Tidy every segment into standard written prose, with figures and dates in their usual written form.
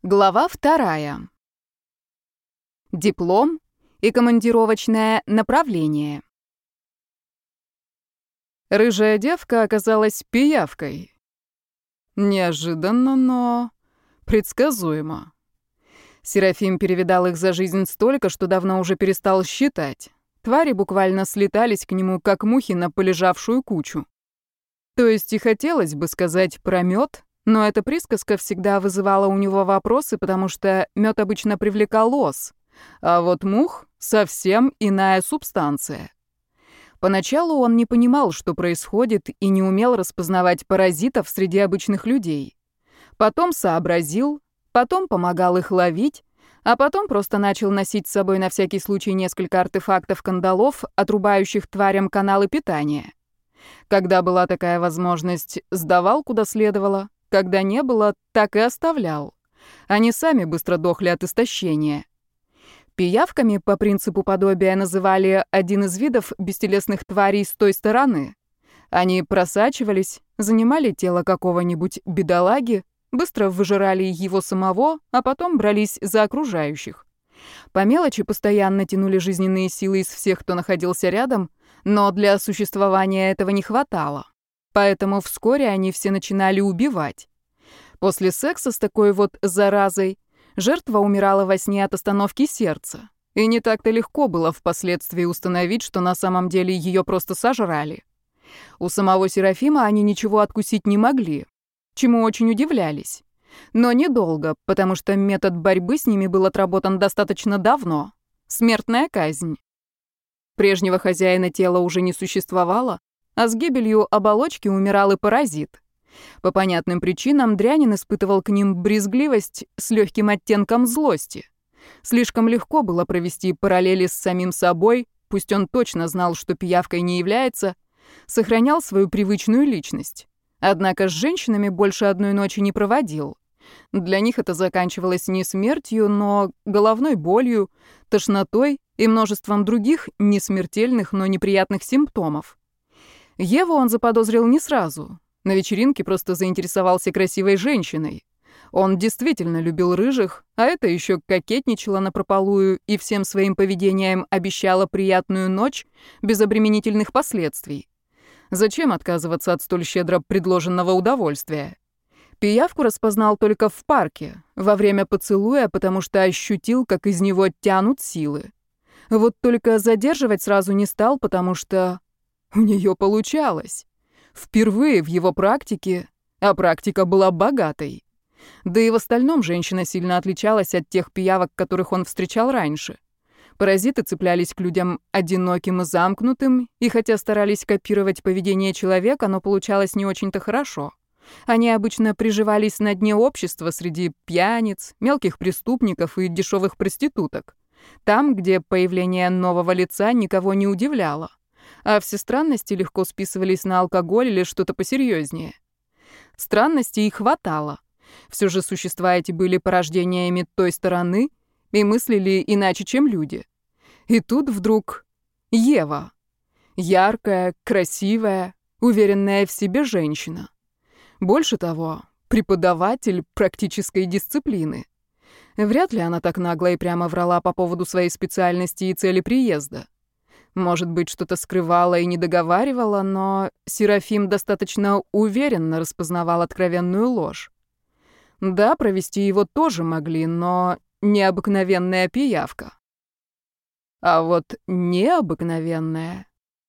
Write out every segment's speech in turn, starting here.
Глава 2. Диплом и командировочное направление. Рыжая девка оказалась пиявкой. Неожиданно, но предсказуемо. Серафим перевидал их за жизнь столько, что давно уже перестал считать. Твари буквально слетались к нему, как мухи на полежавшую кучу. То есть и хотелось бы сказать про мёд, но эта присказка всегда вызывала у него вопросы, потому что мёд обычно привлекал ос, а вот мух — совсем иная субстанция. Поначалу он не понимал, что происходит, и не умел распознавать паразитов среди обычных людей. Потом сообразил, потом помогал их ловить, а потом просто начал носить с собой на всякий случай несколько артефактов-кандалов, отрубающих тварям каналы питания. Когда была такая возможность, сдавал куда следовало. Когда не было, так и оставлял. Они сами быстро дохли от истощения. Пиявками по принципу подобия называли один из видов бестелесных тварей с той стороны. Они просачивались, занимали тело какого-нибудь бедолаги, быстро выжирали его самого, а потом брались за окружающих. По мелочи постоянно тянули жизненные силы из всех, кто находился рядом, но для существования этого не хватало. Поэтому вскоре они все начинали убивать. После секса с такой вот заразой жертва умирала во сне от остановки сердца. И не так-то легко было впоследствии установить, что на самом деле ее просто сожрали. У самого Серафима они ничего откусить не могли, чему очень удивлялись. Но недолго, потому что метод борьбы с ними был отработан достаточно давно. Смертная казнь. Прежнего хозяина тела уже не существовало, а с гибелью оболочки умирал и паразит. По понятным причинам Дрянин испытывал к ним брезгливость с легким оттенком злости. Слишком легко было провести параллели с самим собой, пусть он точно знал, что пиявкой не является, сохранял свою привычную личность. Однако с женщинами больше одной ночи не проводил. Для них это заканчивалось не смертью, но головной болью, тошнотой и множеством других несмертельных, но неприятных симптомов. Еву он заподозрил не сразу. На вечеринке просто заинтересовался красивой женщиной. Он действительно любил рыжих, а это еще кокетничала напропалую и всем своим поведением обещала приятную ночь без обременительных последствий. Зачем отказываться от столь щедро предложенного удовольствия? Пиявку распознал только в парке, во время поцелуя, потому что ощутил, как из него тянут силы. Вот только задерживать сразу не стал, потому что у нее получалось. Впервые в его практике, а практика была богатой. Да и в остальном женщина сильно отличалась от тех пиявок, которых он встречал раньше. Паразиты цеплялись к людям одиноким и замкнутым, и хотя старались копировать поведение человека, но получалось не очень-то хорошо. Они обычно приживались на дне общества среди пьяниц, мелких преступников и дешевых проституток. Там, где появление нового лица никого не удивляло, а все странности легко списывались на алкоголь или что-то посерьезнее. Странностей и хватало. Все же существа эти были порождениями той стороны и мыслили иначе, чем люди. И тут вдруг Ева. Яркая, красивая, уверенная в себе женщина. Больше того, преподаватель практической дисциплины. Вряд ли она так нагло и прямо врала по поводу своей специальности и цели приезда. Может быть, что-то скрывала и не договаривала, но Серафим достаточно уверенно распознавал откровенную ложь. Да, провести его тоже могли, но необыкновенная пиявка. А вот необыкновенная.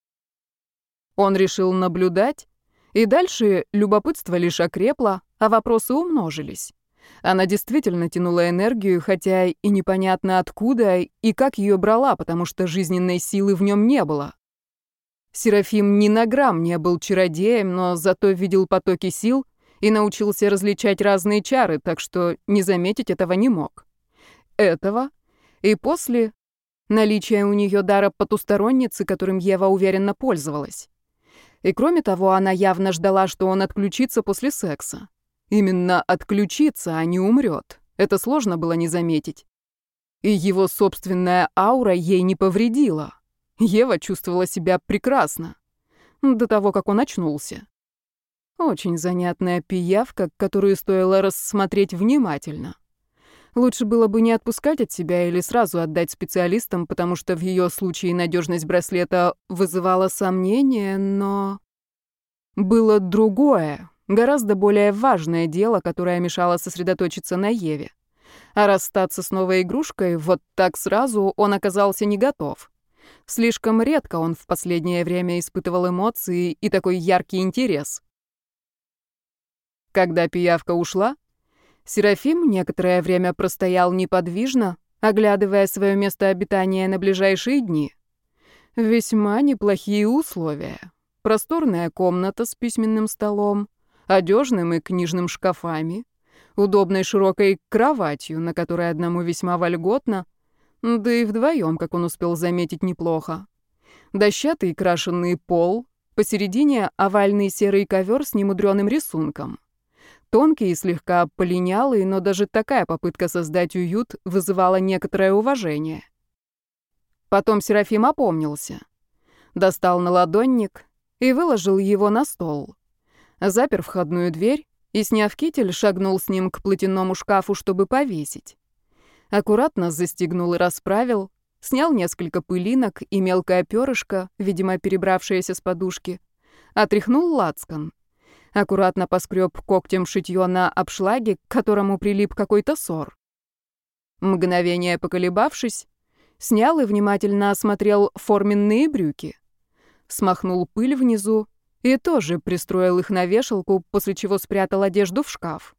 Он решил наблюдать, и дальше любопытство лишь окрепло, а вопросы умножились. Она действительно тянула энергию, хотя и непонятно откуда и как ее брала, потому что жизненной силы в нем не было. Серафим ни на грамм не был чародеем, но зато видел потоки сил и научился различать разные чары, так что не заметить этого не мог. Этого и после наличия у нее дара потусторонницы, которым Ева уверенно пользовалась. И кроме того, она явно ждала, что он отключится после секса. Именно отключится, а не умрет. Это сложно было не заметить. И его собственная аура ей не повредила. Ева чувствовала себя прекрасно. До того, как он очнулся. Очень занятная пиявка, которую стоило рассмотреть внимательно. Лучше было бы не отпускать от себя или сразу отдать специалистам, потому что в ее случае надежность браслета вызывала сомнения, но... Было другое, гораздо более важное дело, которое мешало сосредоточиться на Еве. А расстаться с новой игрушкой вот так сразу он оказался не готов. Слишком редко он в последнее время испытывал эмоции и такой яркий интерес. Когда пиявка ушла, Серафим некоторое время простоял неподвижно, оглядывая свое место обитания на ближайшие дни. Весьма неплохие условия. Просторная комната с письменным столом, одежным и книжным шкафами, удобной широкой кроватью, на которой одному весьма вольготно, да и вдвоем, как он успел заметить, неплохо. Дощатый крашеный пол, посередине овальный серый ковер с немудрёным рисунком. Тонкий и слегка полинялый, но даже такая попытка создать уют вызывала некоторое уважение. Потом Серафим опомнился. Достал наладонник и выложил его на стол. Запер входную дверь и, сняв китель, шагнул с ним к платяному шкафу, чтобы повесить. Аккуратно застегнул и расправил, снял несколько пылинок и мелкое перышко, видимо, перебравшееся с подушки, отряхнул лацкан. Аккуратно поскреб когтем шитьё на обшлаге, к которому прилип какой-то сор. Мгновение поколебавшись, снял и внимательно осмотрел форменные брюки. Смахнул пыль внизу и тоже пристроил их на вешалку, после чего спрятал одежду в шкаф.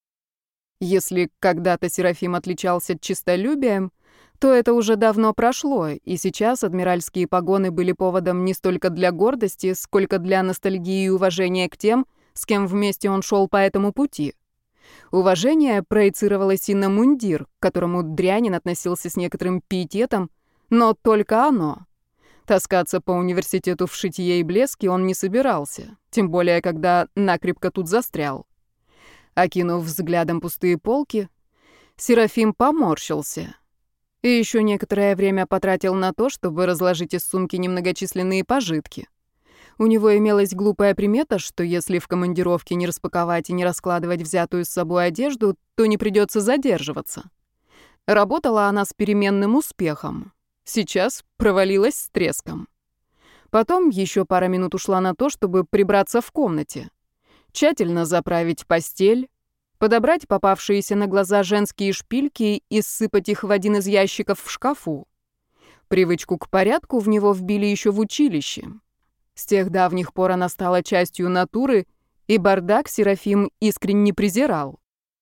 Если когда-то Серафим отличался честолюбием, то это уже давно прошло, и сейчас адмиральские погоны были поводом не столько для гордости, сколько для ностальгии и уважения к тем, с кем вместе он шел по этому пути. Уважение проецировалось и на мундир, к которому Дрянин относился с некоторым пиететом, но только оно. Таскаться по университету в шитье и блеске он не собирался, тем более, когда накрепко тут застрял. Окинув взглядом пустые полки, Серафим поморщился и еще некоторое время потратил на то, чтобы разложить из сумки немногочисленные пожитки. У него имелась глупая примета, что если в командировке не распаковать и не раскладывать взятую с собой одежду, то не придется задерживаться. Работала она с переменным успехом. Сейчас провалилась с треском. Потом еще пара минут ушла на то, чтобы прибраться в комнате, тщательно заправить постель, подобрать попавшиеся на глаза женские шпильки и сыпать их в один из ящиков в шкафу. Привычку к порядку в него вбили еще в училище. С тех давних пор она стала частью натуры, и бардак Серафим искренне презирал.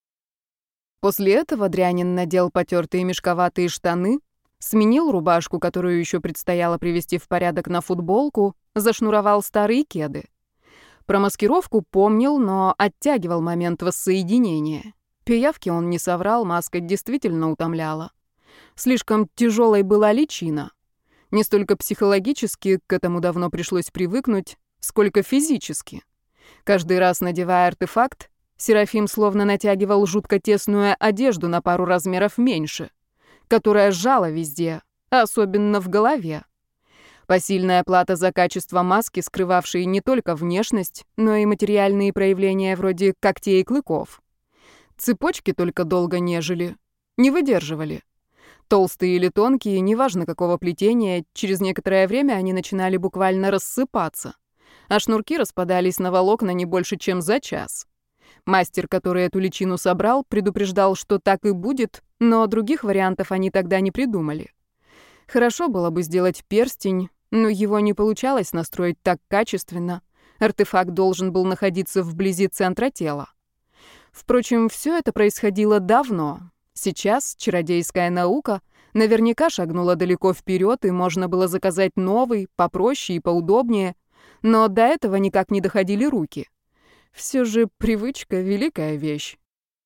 После этого Дрянин надел потертые мешковатые штаны, сменил рубашку, которую еще предстояло привести в порядок, на футболку, зашнуровал старые кеды. Про маскировку помнил, но оттягивал момент воссоединения. Пиявке он не соврал, маска действительно утомляла. Слишком тяжелой была личина. Не столько психологически, к этому давно пришлось привыкнуть, сколько физически. Каждый раз, надевая артефакт, Серафим словно натягивал жутко тесную одежду на пару размеров меньше, которая сжала везде, особенно в голове. Посильная плата за качество маски, скрывавшей не только внешность, но и материальные проявления вроде когтей и клыков. Цепочки только долго нежели, не выдерживали. Толстые или тонкие, неважно какого плетения, через некоторое время они начинали буквально рассыпаться, а шнурки распадались на волокна не больше, чем за час. Мастер, который эту личину собрал, предупреждал, что так и будет, но других вариантов они тогда не придумали. Хорошо было бы сделать перстень, но его не получалось настроить так качественно. Артефакт должен был находиться вблизи центра тела. Впрочем, все это происходило давно. Сейчас чародейская наука наверняка шагнула далеко вперед, и можно было заказать новый, попроще и поудобнее, но до этого никак не доходили руки. Все же привычка — великая вещь.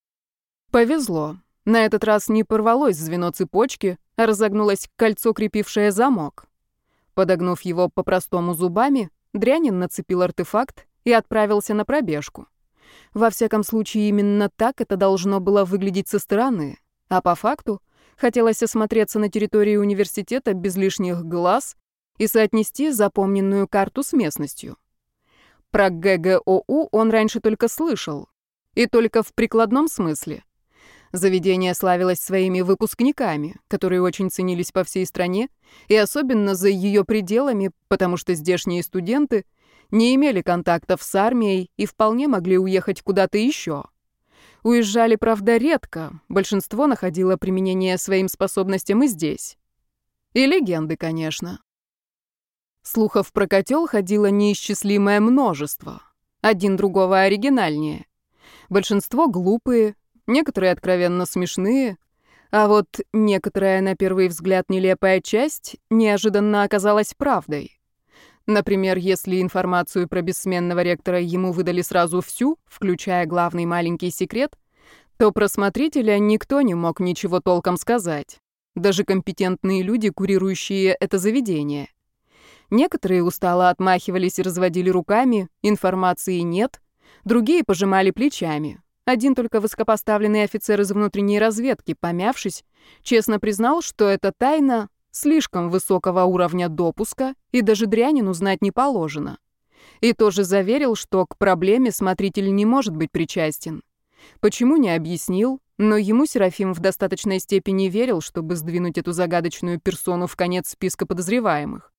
Повезло. На этот раз не порвалось звено цепочки, а разогнулось кольцо, крепившее замок. Подогнув его по-простому зубами, Дрянин нацепил артефакт и отправился на пробежку. Во всяком случае, именно так это должно было выглядеть со стороны. А по факту хотелось осмотреться на территории университета без лишних глаз и соотнести запомненную карту с местностью. Про ГГОУ он раньше только слышал. И только в прикладном смысле. Заведение славилось своими выпускниками, которые очень ценились по всей стране, и особенно за ее пределами, потому что здешние студенты не имели контактов с армией и вполне могли уехать куда-то еще. Уезжали, правда, редко, большинство находило применение своим способностям и здесь. И легенды, конечно. Слухов про котел ходило неисчислимое множество, один другого оригинальнее. Большинство глупые, некоторые откровенно смешные, а вот некоторая, на первый взгляд, нелепая часть неожиданно оказалась правдой. Например, если информацию про бессменного ректора ему выдали сразу всю, включая главный маленький секрет, то про смотрителя никто не мог ничего толком сказать. Даже компетентные люди, курирующие это заведение. Некоторые устало отмахивались и разводили руками, информации нет, другие пожимали плечами. Один только высокопоставленный офицер из внутренней разведки, помявшись, честно признал, что эта тайна слишком высокого уровня допуска и даже дрянину знать не положено. И тоже заверил, что к проблеме смотритель не может быть причастен. Почему, не объяснил, но ему Серафим в достаточной степени верил, чтобы сдвинуть эту загадочную персону в конец списка подозреваемых.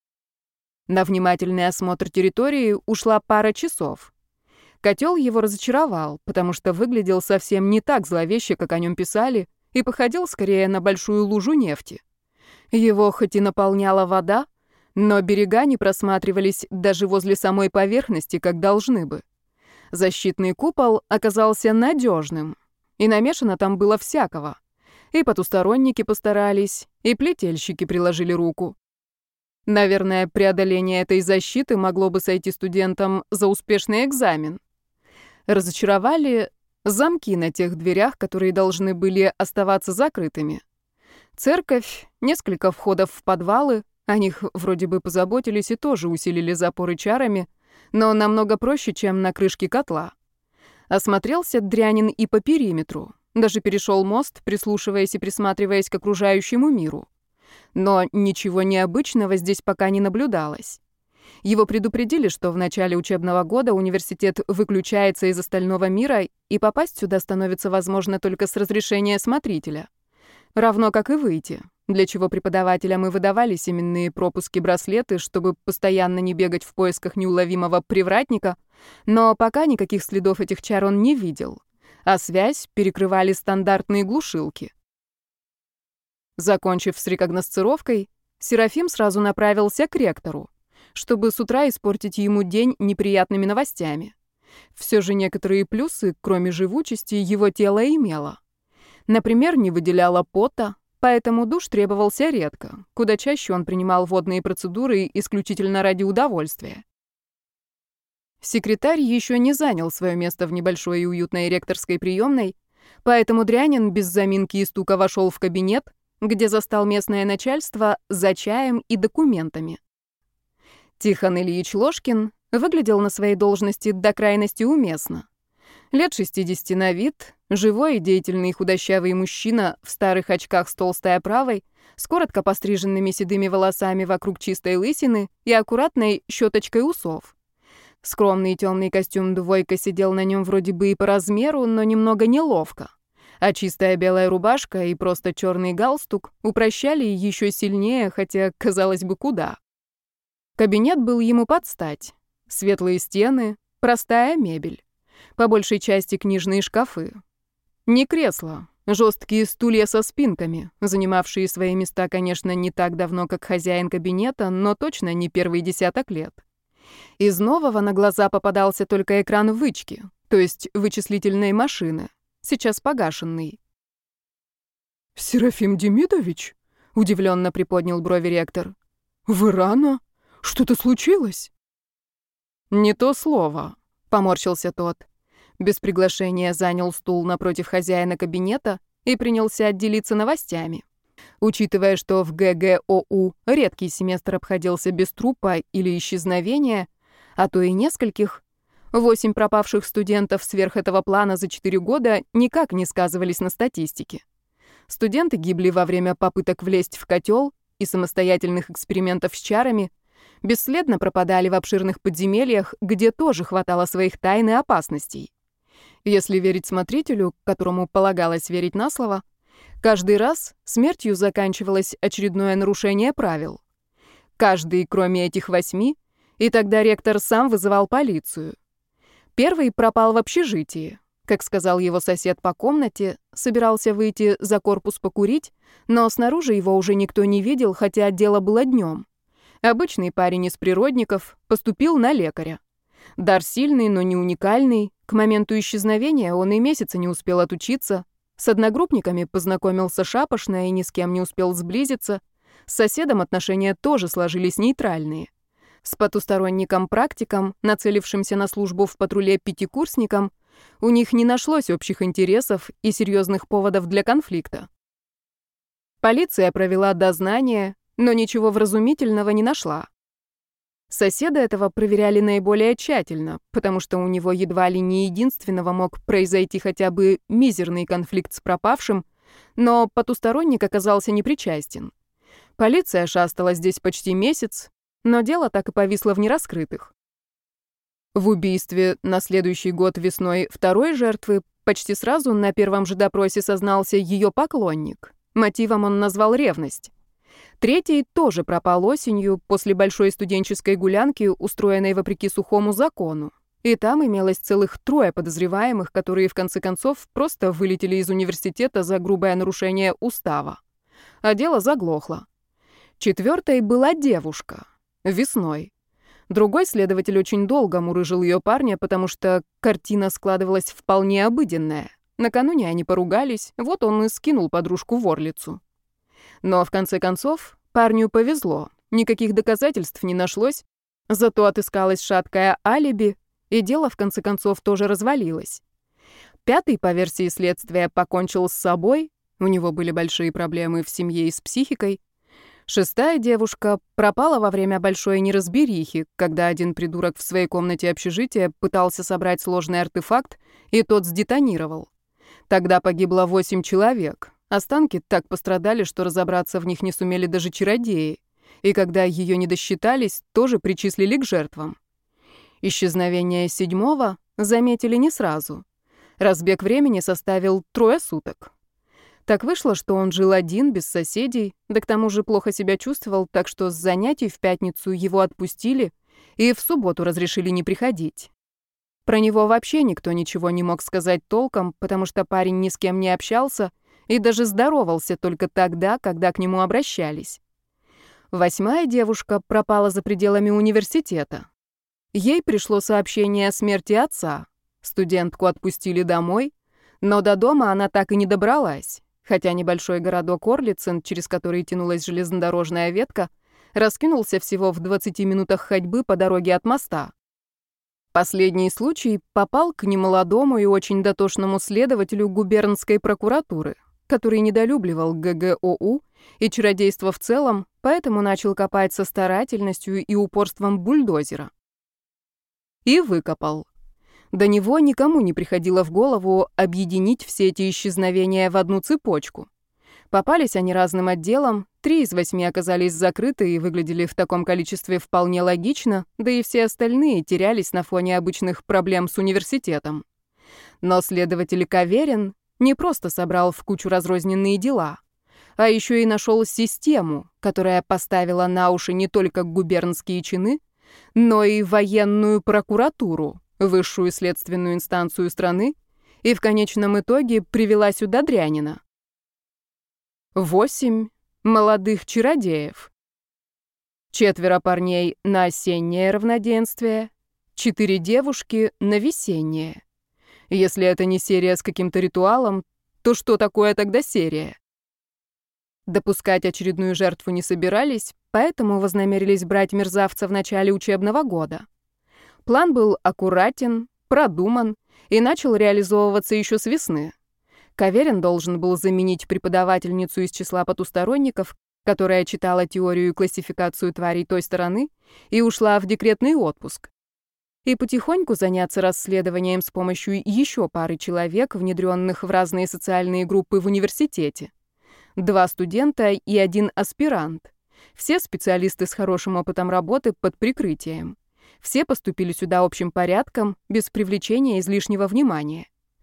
На внимательный осмотр территории ушла пара часов. Котел его разочаровал, потому что выглядел совсем не так зловеще, как о нем писали, и походил скорее на большую лужу нефти. Его хоть и наполняла вода, но берега не просматривались даже возле самой поверхности, как должны бы. Защитный купол оказался надежным, и намешано там было всякого. И потусторонники постарались, и плетельщики приложили руку. Наверное, преодоление этой защиты могло бы сойти студентам за успешный экзамен. Разочаровали замки на тех дверях, которые должны были оставаться закрытыми. Церковь, несколько входов в подвалы, о них вроде бы позаботились и тоже усилили запоры чарами, но намного проще, чем на крышке котла. Осмотрелся дрянин и по периметру, даже перешел мост, прислушиваясь и присматриваясь к окружающему миру. Но ничего необычного здесь пока не наблюдалось. Его предупредили, что в начале учебного года университет выключается из остального мира, и попасть сюда становится возможно только с разрешения смотрителя. Равно как и выйти, для чего преподавателям и выдавались именные пропуски-браслеты, чтобы постоянно не бегать в поисках неуловимого привратника, но пока никаких следов этих чар он не видел, а связь перекрывали стандартные глушилки. Закончив с рекогносцировкой, Серафим сразу направился к ректору, чтобы с утра испортить ему день неприятными новостями. Все же некоторые плюсы, кроме живучести, его тело имело. Например, не выделяло пота, поэтому душ требовался редко. Куда чаще он принимал водные процедуры исключительно ради удовольствия. Секретарь еще не занял свое место в небольшой и уютной ректорской приемной, поэтому дрянин без заминки и стука вошел в кабинет, где застал местное начальство за чаем и документами. Тихон Ильич Ложкин выглядел на своей должности до крайности уместно. Лет 60 на вид, живой и деятельный худощавый мужчина в старых очках с толстой оправой, с коротко постриженными седыми волосами вокруг чистой лысины и аккуратной щеточкой усов. Скромный темный костюм двойка сидел на нем вроде бы и по размеру, но немного неловко. А чистая белая рубашка и просто черный галстук упрощали еще сильнее, хотя, казалось бы, куда. Кабинет был ему под стать. Светлые стены, простая мебель. По большей части книжные шкафы. Не кресла, жесткие стулья со спинками, занимавшие свои места, конечно, не так давно, как хозяин кабинета, но точно не первый десяток лет. Из нового на глаза попадался только экран вычки, то есть вычислительной машины, сейчас погашенный. «Серафим Демидович?» — удивленно приподнял брови ректор. «Вы рано? Что-то случилось?» «Не то слово», — поморщился тот. Без приглашения занял стул напротив хозяина кабинета и принялся отделиться новостями. Учитывая, что в ГГОУ редкий семестр обходился без трупа или исчезновения, а то и нескольких, 8 пропавших студентов сверх этого плана за 4 года никак не сказывались на статистике. Студенты гибли во время попыток влезть в котел и самостоятельных экспериментов с чарами, бесследно пропадали в обширных подземельях, где тоже хватало своих тайн и опасностей. Если верить смотрителю, которому полагалось верить на слово, каждый раз смертью заканчивалось очередное нарушение правил. Каждый, кроме этих 8, и тогда ректор сам вызывал полицию. Первый пропал в общежитии. Как сказал его сосед по комнате, собирался выйти за корпус покурить, но снаружи его уже никто не видел, хотя дело было днем. Обычный парень из природников поступил на лекаря. Дар сильный, но не уникальный. К моменту исчезновения он и месяца не успел отучиться. С одногруппниками познакомился шапошно и ни с кем не успел сблизиться. С соседом отношения тоже сложились нейтральные. С потусторонником-практиком, нацелившимся на службу в патруле пятикурсником, у них не нашлось общих интересов и серьезных поводов для конфликта. Полиция провела дознание, но ничего вразумительного не нашла. Соседа этого проверяли наиболее тщательно, потому что у него едва ли не единственного мог произойти хотя бы мизерный конфликт с пропавшим, но потусторонник оказался непричастен. Полиция шастала здесь почти месяц, но дело так и повисло в нераскрытых. В убийстве на следующий год весной второй жертвы почти сразу на первом же допросе сознался ее поклонник. Мотивом он назвал ревность. Третий тоже пропал осенью после большой студенческой гулянки, устроенной вопреки сухому закону. И там имелось целых 3 подозреваемых, которые в конце концов просто вылетели из университета за грубое нарушение устава. А дело заглохло. 4-й была девушка. Весной. Другой следователь очень долго мурыжил ее парня, потому что картина складывалась вполне обыденная. Накануне они поругались, вот он и скинул подружку в Орлицу. Но в конце концов парню повезло, никаких доказательств не нашлось, зато отыскалось шаткое алиби, и дело в конце концов тоже развалилось. 5-й, по версии следствия, покончил с собой, у него были большие проблемы в семье и с психикой. 6-я девушка пропала во время большой неразберихи, когда один придурок в своей комнате общежития пытался собрать сложный артефакт, и тот сдетонировал. Тогда погибло 8 человек. Останки так пострадали, что разобраться в них не сумели даже чародеи. И когда ее не досчитались, тоже причислили к жертвам. Исчезновение 7-го заметили не сразу. Разбег времени составил 3 суток. Так вышло, что он жил один, без соседей, да к тому же плохо себя чувствовал, так что с занятий в пятницу его отпустили и в субботу разрешили не приходить. Про него вообще никто ничего не мог сказать толком, потому что парень ни с кем не общался и даже здоровался только тогда, когда к нему обращались. 8-я девушка пропала за пределами университета. Ей пришло сообщение о смерти отца. Студентку отпустили домой, но до дома она так и не добралась, хотя небольшой городок Орлицен, через который тянулась железнодорожная ветка, раскинулся всего в 20 минутах ходьбы по дороге от моста. Последний случай попал к немолодому и очень дотошному следователю губернской прокуратуры, который недолюбливал ГГОУ и чародейство в целом, поэтому начал копать со старательностью и упорством бульдозера. И выкопал. До него никому не приходило в голову объединить все эти исчезновения в одну цепочку. Попались они разным отделам, 3 из 8 оказались закрыты и выглядели в таком количестве вполне логично, да и все остальные терялись на фоне обычных проблем с университетом. Но следователь Каверин не просто собрал в кучу разрозненные дела, а еще и нашел систему, которая поставила на уши не только губернские чины, но и военную прокуратуру, высшую следственную инстанцию страны, и в конечном итоге привела сюда дрянина. 8 молодых чародеев. 4 парней на осеннее равноденствие, 4 девушки на весеннее. Если это не серия с каким-то ритуалом, то что такое тогда серия? Допускать очередную жертву не собирались, поэтому вознамерились брать мерзавца в начале учебного года. План был аккуратен, продуман и начал реализовываться еще с весны. Каверин должен был заменить преподавательницу из числа потусторонников, которая читала теорию и классификацию тварей той стороны и ушла в декретный отпуск. И потихоньку заняться расследованием с помощью еще пары человек, внедренных в разные социальные группы в университете. 2 студента и 1 аспирант. Все специалисты с хорошим опытом работы под прикрытием. Все поступили сюда общим порядком, без привлечения излишнего внимания.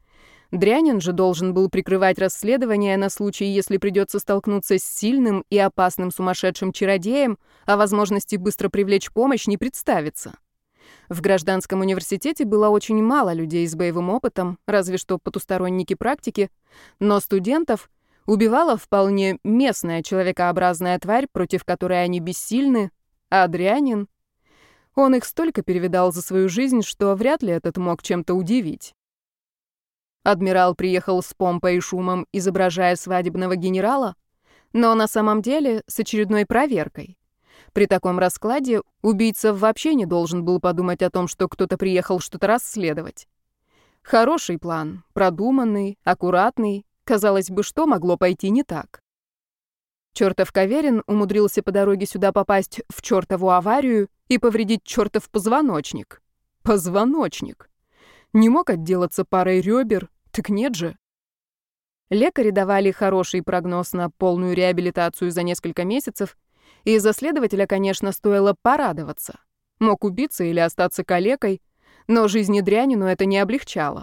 Дрянин же должен был прикрывать расследование на случай, если придется столкнуться с сильным и опасным сумасшедшим чародеем, а возможности быстро привлечь помощь не представится. В гражданском университете было очень мало людей с боевым опытом, разве что потусторонники практики, но студентов убивала вполне местная человекообразная тварь, против которой они бессильны, а Дрянин... Он их столько перевидал за свою жизнь, что вряд ли этот мог чем-то удивить. Адмирал приехал с помпой и шумом, изображая свадебного генерала, но на самом деле с очередной проверкой. При таком раскладе убийца вообще не должен был подумать о том, что кто-то приехал что-то расследовать. Хороший план, продуманный, аккуратный, казалось бы, что могло пойти не так. Чёртов Каверин умудрился по дороге сюда попасть в чёртову аварию и повредить чёртов позвоночник. Позвоночник. Не мог отделаться парой ребер, так нет же. Лекари давали хороший прогноз на полную реабилитацию за несколько месяцев, и за следователя, конечно, стоило порадоваться. Мог убиться или остаться калекой, но жизни Дрянину это не облегчало.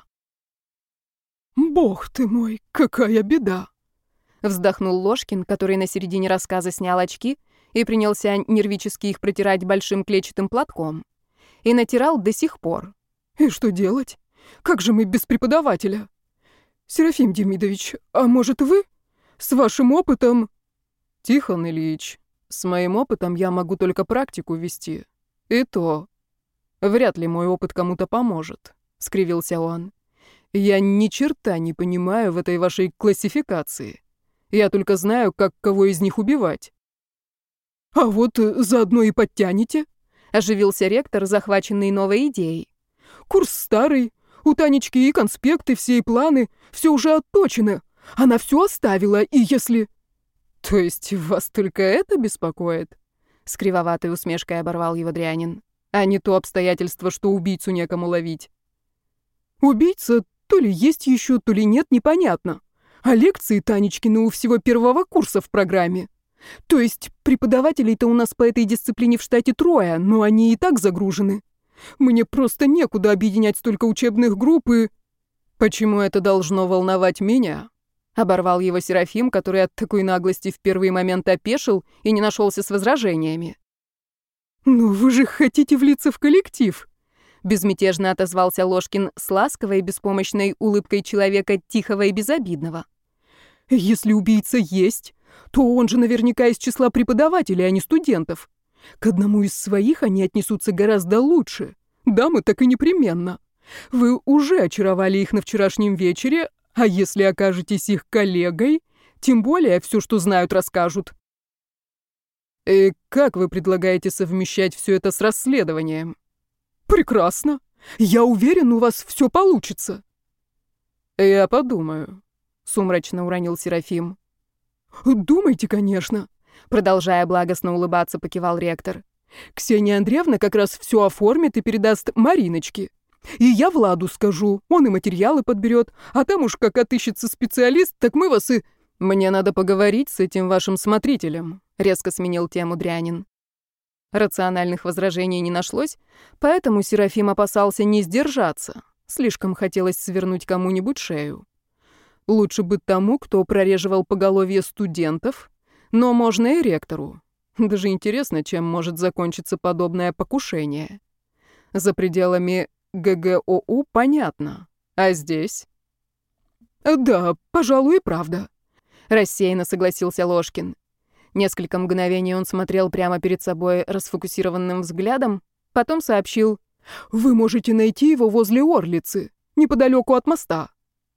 «Бог ты мой, какая беда!» Вздохнул Ложкин, который на середине рассказа снял очки и принялся нервически их протирать большим клетчатым платком. И натирал до сих пор. «И что делать? Как же мы без преподавателя? Серафим Демидович, а может вы? С вашим опытом...» «Тихон Ильич, с моим опытом я могу только практику вести. И то вряд ли мой опыт кому-то поможет», — скривился он. «Я ни черта не понимаю в этой вашей классификации. Я только знаю, как кого из них убивать». «А вот заодно и подтянете», — оживился ректор, захваченный новой идеей. «Курс старый, у Танечки и конспекты, все и планы, все уже отточено. Она все оставила, и если...» «То есть вас только это беспокоит?» С кривоватой усмешкой оборвал его Дрянин. «А не то обстоятельство, что убийцу некому ловить». «Убийца то ли есть еще, то ли нет, непонятно. А лекции Танечкины у всего первого курса в программе. То есть преподавателей-то у нас по этой дисциплине в штате 3, но они и так загружены. Мне просто некуда объединять столько учебных групп и...» «Почему это должно волновать меня?» Оборвал его Серафим, который от такой наглости в первый момент опешил и не нашелся с возражениями. «Ну вы же хотите влиться в коллектив!» Безмятежно отозвался Ложкин с ласковой и беспомощной улыбкой человека тихого и безобидного. «Если убийца есть, то он же наверняка из числа преподавателей, а не студентов. К одному из своих они отнесутся гораздо лучше. Дамы так и непременно. Вы уже очаровали их на вчерашнем вечере, а если окажетесь их коллегой, тем более все, что знают, расскажут». «И как вы предлагаете совмещать все это с расследованием?» «Прекрасно. Я уверен, у вас все получится». «Я подумаю», — сумрачно уронил Серафим. «Думайте, конечно», — продолжая благостно улыбаться, покивал ректор. «Ксения Андреевна как раз все оформит и передаст Мариночке. И я Владу скажу, он и материалы подберет, а там уж как отыщется специалист, так мы вас и...» «Мне надо поговорить с этим вашим смотрителем», — резко сменил тему Дрянин. Рациональных возражений не нашлось, поэтому Серафим опасался не сдержаться. Слишком хотелось свернуть кому-нибудь шею. Лучше бы тому, кто прореживал поголовье студентов, но можно и ректору. Даже интересно, чем может закончиться подобное покушение. За пределами ГГОУ понятно, а здесь? «Да, пожалуй, и правда», — рассеянно согласился Ложкин. Несколько мгновений он смотрел прямо перед собой расфокусированным взглядом, потом сообщил: «Вы можете найти его возле Орлицы, неподалеку от моста».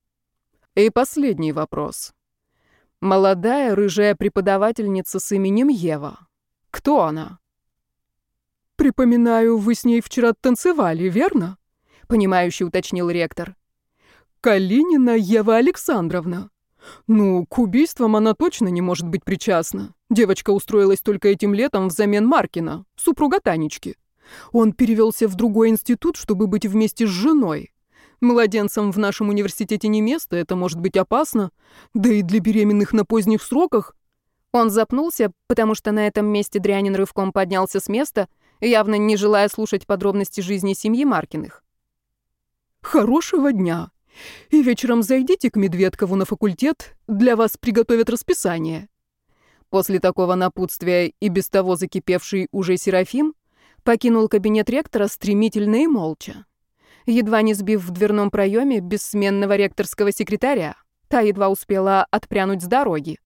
И последний вопрос. Молодая рыжая преподавательница с именем Ева. Кто она? «Припоминаю, вы с ней вчера танцевали, верно?» — понимающе уточнил ректор. «Калинина Ева Александровна. Ну, к убийствам она точно не может быть причастна. Девочка устроилась только этим летом взамен Маркина, супруга Танечки. Он перевелся в другой институт, чтобы быть вместе с женой. Младенцам в нашем университете не место, это может быть опасно. Да и для беременных на поздних сроках...» Он запнулся, потому что на этом месте Дрянин рывком поднялся с места, явно не желая слушать подробности жизни семьи Маркиных. «Хорошего дня. И вечером зайдите к Медведкову на факультет, для вас приготовят расписание». После такого напутствия и без того закипевший уже Серафим покинул кабинет ректора стремительно и молча, едва не сбив в дверном проеме бессменного ректорского секретаря. Та едва успела отпрянуть с дороги.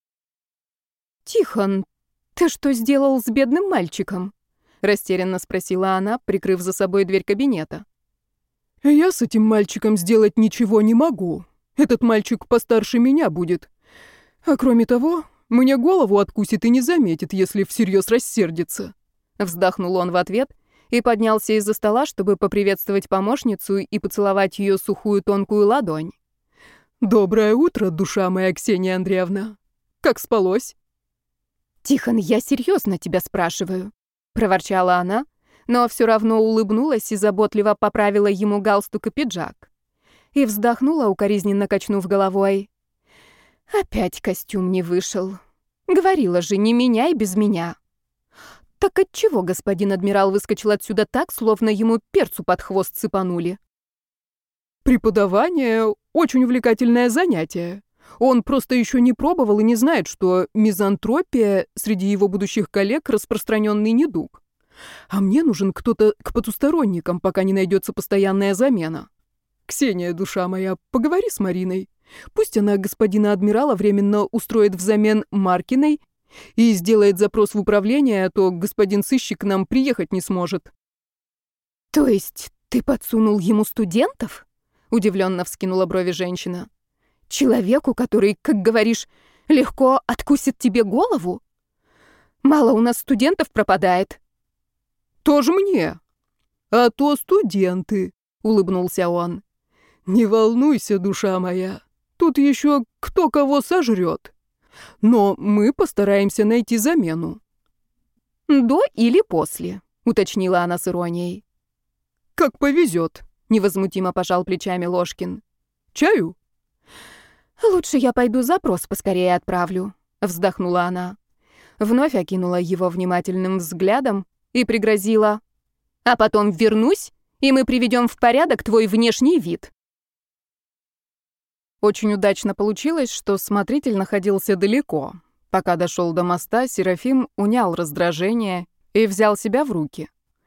«Тихон, ты что сделал с бедным мальчиком?» — растерянно спросила она, прикрыв за собой дверь кабинета. «Я с этим мальчиком сделать ничего не могу. Этот мальчик постарше меня будет. А кроме того, мне голову откусит и не заметит, если всерьез рассердится». Вздохнул он в ответ и поднялся из-за стола, чтобы поприветствовать помощницу и поцеловать ее сухую тонкую ладонь. «Доброе утро, душа моя Ксения Андреевна. Как спалось?» «Тихон, я серьезно тебя спрашиваю», — проворчала она, но все равно улыбнулась и заботливо поправила ему галстук и пиджак. И вздохнула, укоризненно качнув головой. «Опять костюм не вышел. Говорила же, не меняй без меня». «Так отчего господин адмирал выскочил отсюда так, словно ему перцу под хвост цепанули?» «Преподавание — очень увлекательное занятие. Он просто еще не пробовал и не знает, что мизантропия среди его будущих коллег — распространенный недуг. А мне нужен кто-то к потусторонникам, пока не найдется постоянная замена. Ксения, душа моя, поговори с Мариной. Пусть она господина адмирала временно устроит взамен Маркиной и сделает запрос в управление, а то господин сыщик к нам приехать не сможет». «То есть ты подсунул ему студентов?» — удивленно вскинула брови женщина. «Человеку, который, как говоришь, легко откусит тебе голову? Мало у нас студентов пропадает». «Тоже мне. А то студенты», — улыбнулся он. «Не волнуйся, душа моя. Тут еще кто кого сожрет. Но мы постараемся найти замену». «До или после?» — уточнила она с иронией. «Как повезет», — невозмутимо пожал плечами Ложкин. «Чаю?» «Лучше я пойду запрос поскорее отправлю», — вздохнула она. Вновь окинула его внимательным взглядом и пригрозила. «А потом вернусь, и мы приведем в порядок твой внешний вид». Очень удачно получилось, что смотритель находился далеко. Пока дошел до моста, Серафим унял раздражение и взял себя в руки.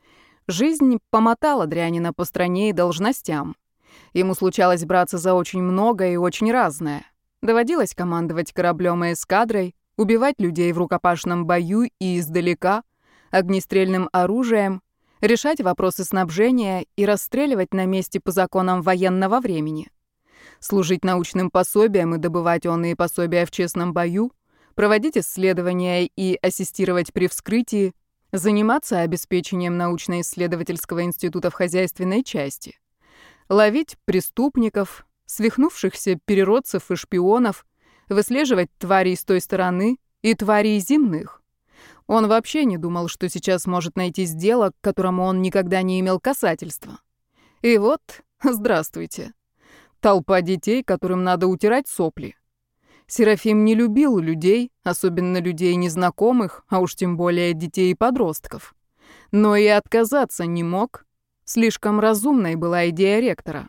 Жизнь помотала дрянина по стране и должностям. Ему случалось браться за очень многое и очень разное. Доводилось командовать кораблем и эскадрой, убивать людей в рукопашном бою и издалека, огнестрельным оружием, решать вопросы снабжения и расстреливать на месте по законам военного времени. Служить научным пособием и добывать онные пособия в честном бою, проводить исследования и ассистировать при вскрытии, заниматься обеспечением научно-исследовательского института в хозяйственной части, ловить преступников, свихнувшихся переродцев и шпионов, выслеживать тварей с той стороны и тварей земных. Он вообще не думал, что сейчас может найтись дело, к которому он никогда не имел касательства. И вот, здравствуйте. Толпа детей, которым надо утирать сопли. Серафим не любил людей, особенно людей незнакомых, а уж тем более детей и подростков. Но и отказаться не мог. Слишком разумной была идея ректора.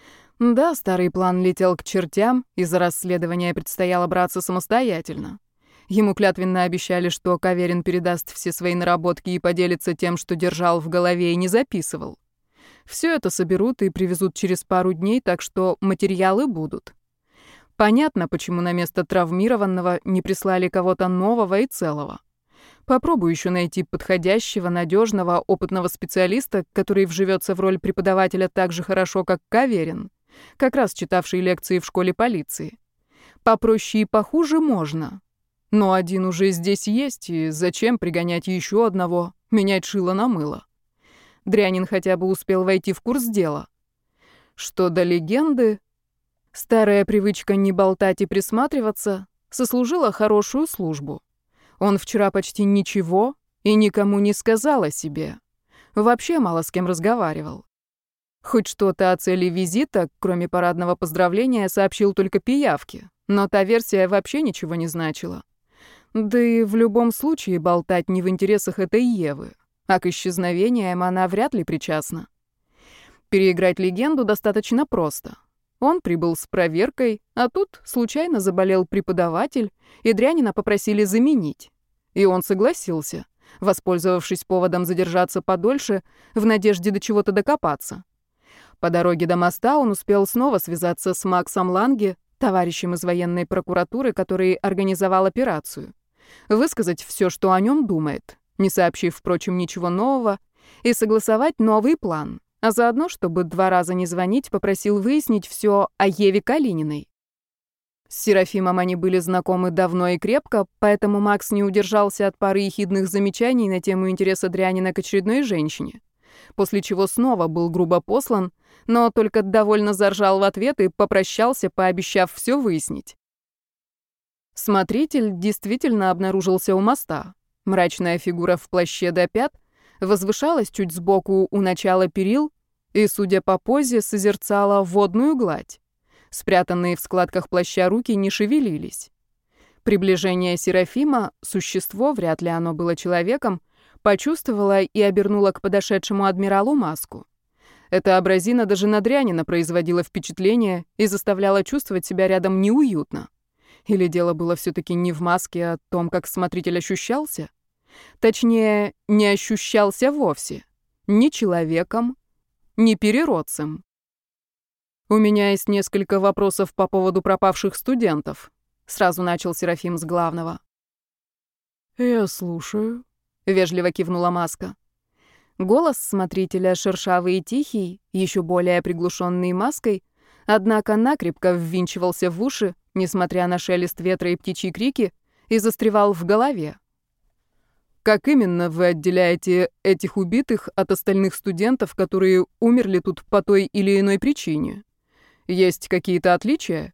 Да, старый план летел к чертям, и за расследование предстояло браться самостоятельно. Ему клятвенно обещали, что Каверин передаст все свои наработки и поделится тем, что держал в голове и не записывал. Все это соберут и привезут через пару дней, так что материалы будут. Понятно, почему на место травмированного не прислали кого-то нового и целого. Попробую еще найти подходящего, надежного, опытного специалиста, который вживется в роль преподавателя так же хорошо, как Каверин, как раз читавший лекции в школе полиции. Попроще и похуже можно. Но один уже здесь есть, и зачем пригонять еще одного, менять шило на мыло? Дрянин хотя бы успел войти в курс дела. Что до легенды, старая привычка не болтать и присматриваться сослужила хорошую службу. Он вчера почти ничего и никому не сказал о себе. Вообще мало с кем разговаривал. Хоть что-то о цели визита, кроме парадного поздравления, сообщил только Пиявке, но та версия вообще ничего не значила. Да и в любом случае болтать не в интересах этой Евы, а к исчезновениям она вряд ли причастна. Переиграть легенду достаточно просто. Он прибыл с проверкой, а тут случайно заболел преподаватель, и Дрянина попросили заменить. И он согласился, воспользовавшись поводом задержаться подольше, в надежде до чего-то докопаться. По дороге до моста он успел снова связаться с Максом Ланге, товарищем из военной прокуратуры, который организовал операцию, высказать все, что о нем думает, не сообщив, впрочем, ничего нового, и согласовать новый план, а заодно, чтобы 2 раза не звонить, попросил выяснить все о Еве Калининой. С Серафимом они были знакомы давно и крепко, поэтому Макс не удержался от пары ехидных замечаний на тему интереса Дрянина к очередной женщине, после чего снова был грубо послан, но только довольно заржал в ответ и попрощался, пообещав все выяснить. Смотритель действительно обнаружился у моста. Мрачная фигура в плаще до пят возвышалась чуть сбоку у начала перил и, судя по позе, созерцала водную гладь. Спрятанные в складках плаща руки не шевелились. Приближение Серафима, существо, вряд ли оно было человеком, почувствовала и обернула к подошедшему адмиралу маску. Эта образина даже на Дрянина производила впечатление и заставляла чувствовать себя рядом неуютно. Или дело было все-таки не в маске, а о том, как смотритель ощущался? Точнее, не ощущался вовсе. Ни человеком, ни переродцем. «У меня есть несколько вопросов по поводу пропавших студентов», — сразу начал Серафим с главного. «Я слушаю», — вежливо кивнула маска. Голос смотрителя шершавый и тихий, еще более приглушенный маской, однако накрепко ввинчивался в уши, несмотря на шелест ветра и птичьи крики, и застревал в голове. «Как именно вы отделяете этих убитых от остальных студентов, которые умерли тут по той или иной причине? Есть какие-то отличия?»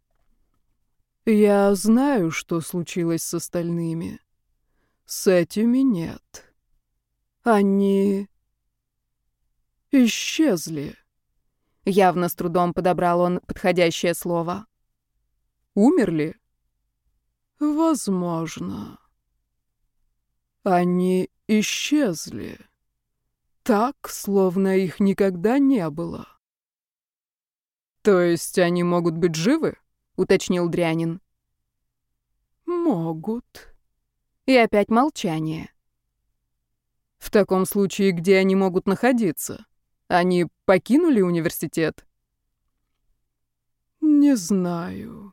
«Я знаю, что случилось с остальными. С этими нет. Они исчезли». Явно с трудом подобрал он подходящее слово. «Умерли? Возможно. Они исчезли. Так, словно их никогда не было». «То есть они могут быть живы?» — уточнил Дрянин. «Могут». И опять молчание. «В таком случае, где они могут находиться? Они покинули университет?» «Не знаю.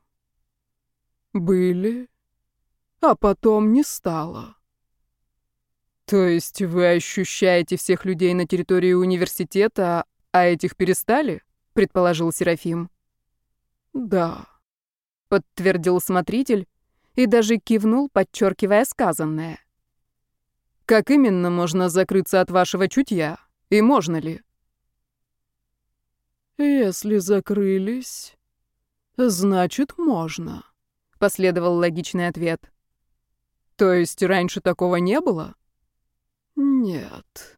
Были, а потом не стало». «То есть вы ощущаете всех людей на территории университета, а этих перестали?» — предположил Серафим. «Да», — подтвердил смотритель и даже кивнул, подчеркивая сказанное. «Как именно можно закрыться от вашего чутья? И можно ли?» «Если закрылись, значит, можно», — последовал логичный ответ. «То есть раньше такого не было?» «Нет».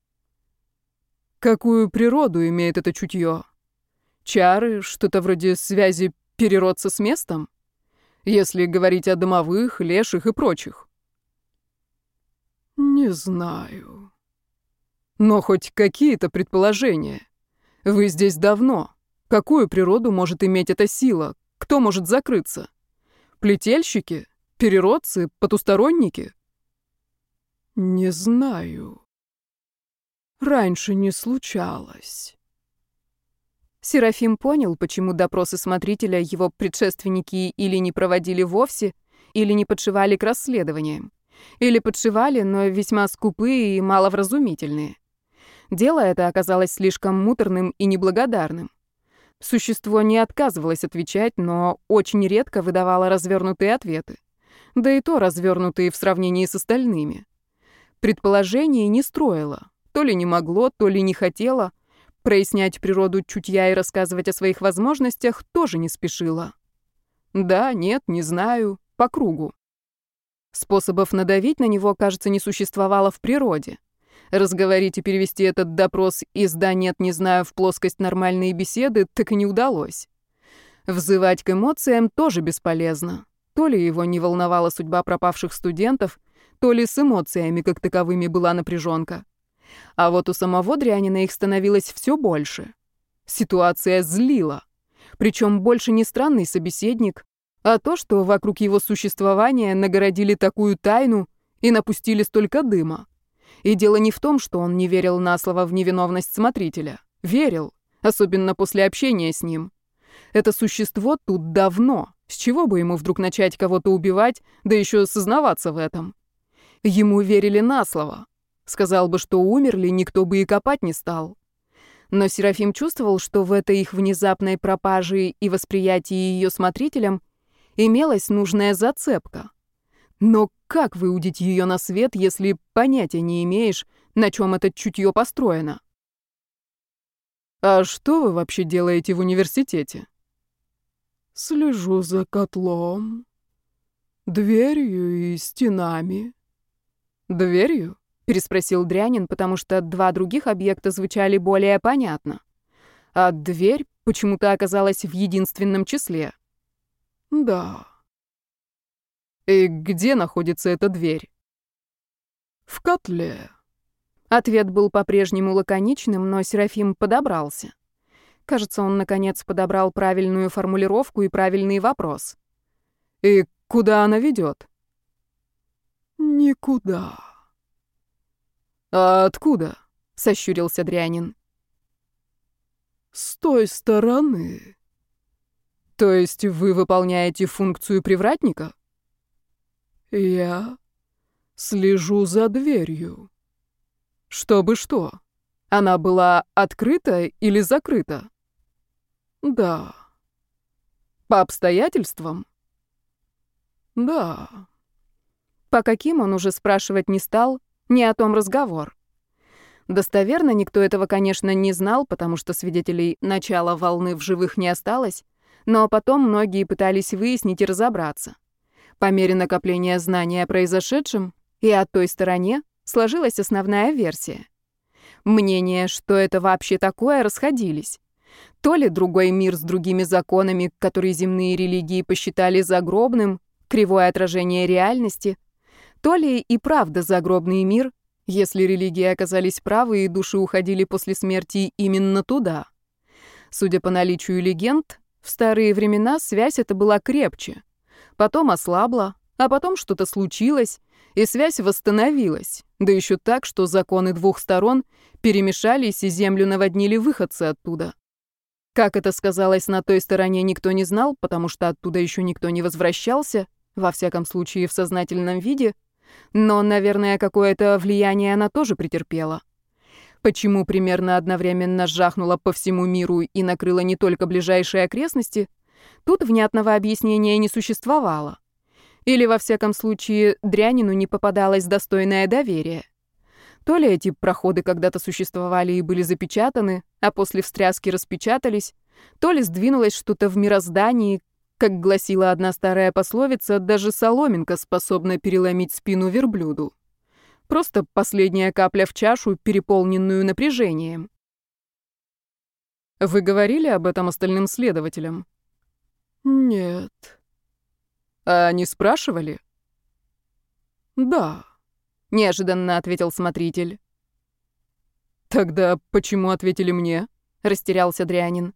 «Какую природу имеет это чутье? Чары, что-то вроде связи переродца с местом? Если говорить о домовых, леших и прочих?» «Не знаю». «Но хоть какие-то предположения. Вы здесь давно. Какую природу может иметь эта сила? Кто может закрыться? Плетельщики? Переродцы? Потусторонники?» «Не знаю. Раньше не случалось». Серафим понял, почему допросы смотрителя его предшественники или не проводили вовсе, или не подшивали к расследованиям. Или подшивали, но весьма скупые и маловразумительные. Дело это оказалось слишком муторным и неблагодарным. Существо не отказывалось отвечать, но очень редко выдавало развернутые ответы. Да и то развернутые в сравнении с остальными. Предположений не строило. То ли не могло, то ли не хотело. Прояснять природу чутья и рассказывать о своих возможностях тоже не спешило. Да, нет, не знаю, по кругу. Способов надавить на него, кажется, не существовало в природе. Разговорить и перевести этот допрос из «да, нет, не знаю» в плоскость нормальной беседы так и не удалось. Взывать к эмоциям тоже бесполезно. То ли его не волновала судьба пропавших студентов, то ли с эмоциями как таковыми была напряженка. А вот у самого Дрянина их становилось все больше. Ситуация злила. Причем больше не странный собеседник, а то, что вокруг его существования нагородили такую тайну и напустили столько дыма. И дело не в том, что он не верил на слово в невиновность смотрителя. Верил, особенно после общения с ним. Это существо тут давно. С чего бы ему вдруг начать кого-то убивать, да еще сознаваться в этом? Ему верили на слово. Сказал бы, что умерли, никто бы и копать не стал. Но Серафим чувствовал, что в этой их внезапной пропаже и восприятии ее смотрителем имелась нужная зацепка. Но как выудить ее на свет, если понятия не имеешь, на чем это чутье построено? «А что вы вообще делаете в университете?» «Слежу за котлом, дверью и стенами». «Дверью?» — переспросил Дрянин, потому что два других объекта звучали более понятно. А дверь почему-то оказалась в единственном числе. «Да». «И где находится эта дверь?» «В котле». Ответ был по-прежнему лаконичным, но Серафим подобрался. Кажется, он, наконец, подобрал правильную формулировку и правильный вопрос. «И куда она ведет?» «Никуда». «А откуда?» — сощурился Дрянин. «С той стороны». «То есть вы выполняете функцию привратника?» «Я слежу за дверью». «Чтобы что? Она была открыта или закрыта?» «Да». «По обстоятельствам?» «Да». По каким он уже спрашивать не стал, не о том разговор. Достоверно никто этого, конечно, не знал, потому что свидетелей начала волны в живых не осталось, но потом многие пытались выяснить и разобраться. По мере накопления знаний о произошедшем и о той стороне сложилась основная версия. Мнения, что это вообще такое, расходились. То ли другой мир с другими законами, которые земные религии посчитали загробным, кривое отражение реальности, то ли и правда загробный мир, если религии оказались правы и души уходили после смерти именно туда. Судя по наличию легенд, в старые времена связь эта была крепче. Потом ослабла, а потом что-то случилось, и связь восстановилась, да еще так, что законы двух сторон перемешались и землю наводнили выходцы оттуда. Как это сказалось на той стороне, никто не знал, потому что оттуда еще никто не возвращался, во всяком случае в сознательном виде, но, наверное, какое-то влияние она тоже претерпела. Почему примерно одновременно жахнула по всему миру и накрыла не только ближайшие окрестности, тут внятного объяснения не существовало. Или, во всяком случае, Дрянину не попадалось достойное доверие. То ли эти проходы когда-то существовали и были запечатаны, а после встряски распечатались, то ли сдвинулось что-то в мироздании. Как гласила одна старая пословица, даже соломинка способна переломить спину верблюду. Просто последняя капля в чашу, переполненную напряжением. «Вы говорили об этом остальным следователям?» «Нет». «А они спрашивали?» «Да», — неожиданно ответил смотритель. «Тогда почему ответили мне?» — растерялся Дрянин.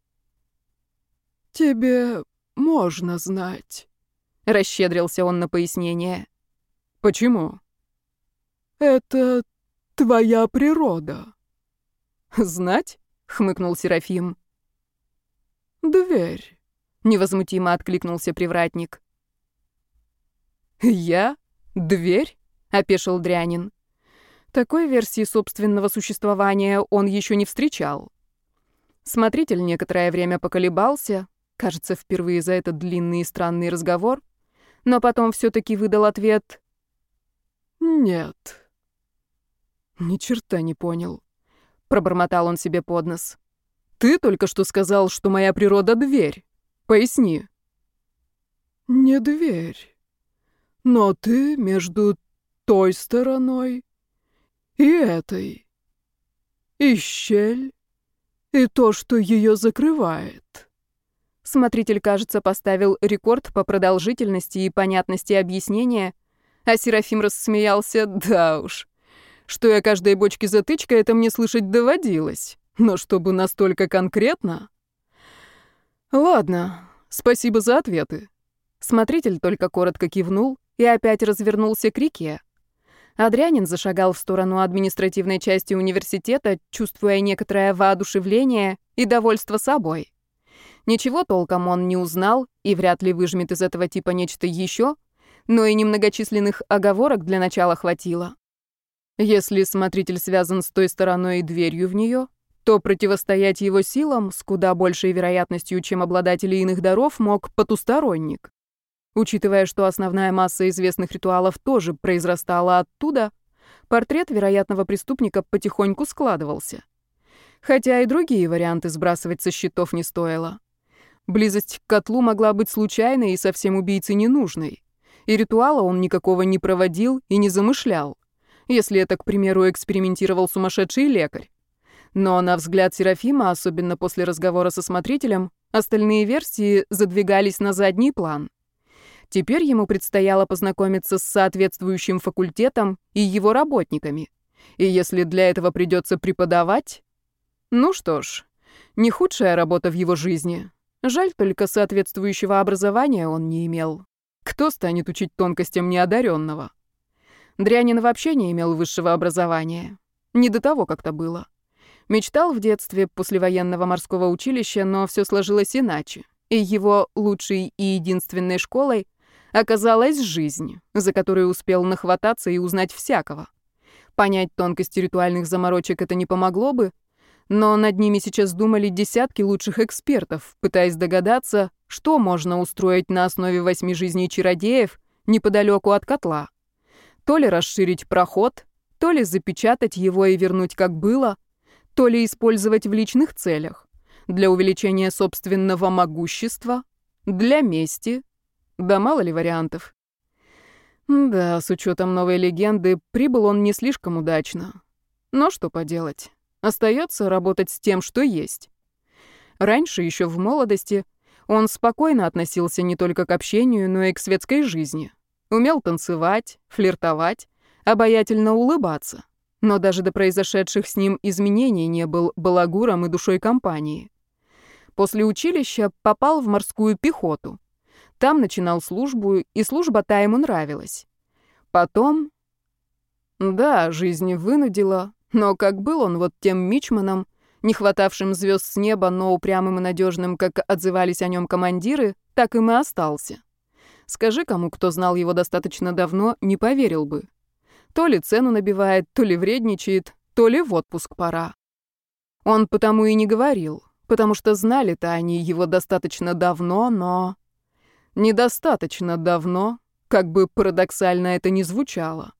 «Тебе можно знать», — расщедрился он на пояснение. «Почему?» «Это твоя природа». «Знать?» — хмыкнул Серафим. «Дверь», — невозмутимо откликнулся привратник. «Я? Дверь?» — опешил Дрянин. Такой версии собственного существования он еще не встречал. Смотритель некоторое время поколебался, кажется, впервые за этот длинный и странный разговор, но потом все-таки выдал ответ «Нет». «Ни черта не понял», — пробормотал он себе под нос. «Ты только что сказал, что моя природа — дверь. Поясни». «Не дверь, но ты между той стороной и этой. И щель, и то, что ее закрывает». Смотритель, кажется, поставил рекорд по продолжительности и понятности объяснения, а Серафим рассмеялся. «Да уж, что я каждой бочке затычка, это мне слышать доводилось. Но чтобы настолько конкретно...» Ладно, спасибо за ответы. Смотритель только коротко кивнул и опять развернулся к реке. Адрянин зашагал в сторону административной части университета, чувствуя некоторое воодушевление и довольство собой. Ничего толком он не узнал и вряд ли выжмет из этого типа нечто еще, но и немногочисленных оговорок для начала хватило. Если смотритель связан с той стороной и дверью в нее, то противостоять его силам с куда большей вероятностью, чем обладатели иных даров, мог потусторонник. Учитывая, что основная масса известных ритуалов тоже произрастала оттуда, портрет вероятного преступника потихоньку складывался. Хотя и другие варианты сбрасывать со счетов не стоило. Близость к котлу могла быть случайной и совсем убийце ненужной. И ритуала он никакого не проводил и не замышлял, если это, к примеру, экспериментировал сумасшедший лекарь. Но на взгляд Серафима, особенно после разговора со смотрителем, остальные версии задвигались на задний план. Теперь ему предстояло познакомиться с соответствующим факультетом и его работниками. И если для этого придется преподавать... Ну что ж, не худшая работа в его жизни. Жаль, только соответствующего образования он не имел. Кто станет учить тонкостям неодаренного? Дрянин вообще не имел высшего образования. Не до того как-то было. Мечтал в детстве после военного морского училища, но все сложилось иначе. И его лучшей и единственной школой оказалась жизнь, за которую успел нахвататься и узнать всякого. Понять тонкости ритуальных заморочек это не помогло бы, но над ними сейчас думали десятки лучших экспертов, пытаясь догадаться, что можно устроить на основе 8 жизней чародеев неподалеку от котла. То ли расширить проход, то ли запечатать его и вернуть как было, то ли использовать в личных целях, для увеличения собственного могущества, для мести. Да мало ли вариантов. Да, с учетом новой легенды, прибыл он не слишком удачно. Но что поделать? Остается работать с тем, что есть. Раньше, еще в молодости, он спокойно относился не только к общению, но и к светской жизни. Умел танцевать, флиртовать, обаятельно улыбаться. Но даже до произошедших с ним изменений не был балагуром и душой компании. После училища попал в морскую пехоту. Там начинал службу, и служба та ему нравилась. Потом... Да, жизнь вынудила, но как был он вот тем мичманом, не хватавшим звезд с неба, но упрямым и надежным, как отзывались о нем командиры, так им и остался. Скажи кому, кто знал его достаточно давно, не поверил бы. То ли цену набивает, то ли вредничает, то ли в отпуск пора. Он потому и не говорил, потому что знали-то они его достаточно давно, но... Недостаточно давно, как бы парадоксально это ни звучало.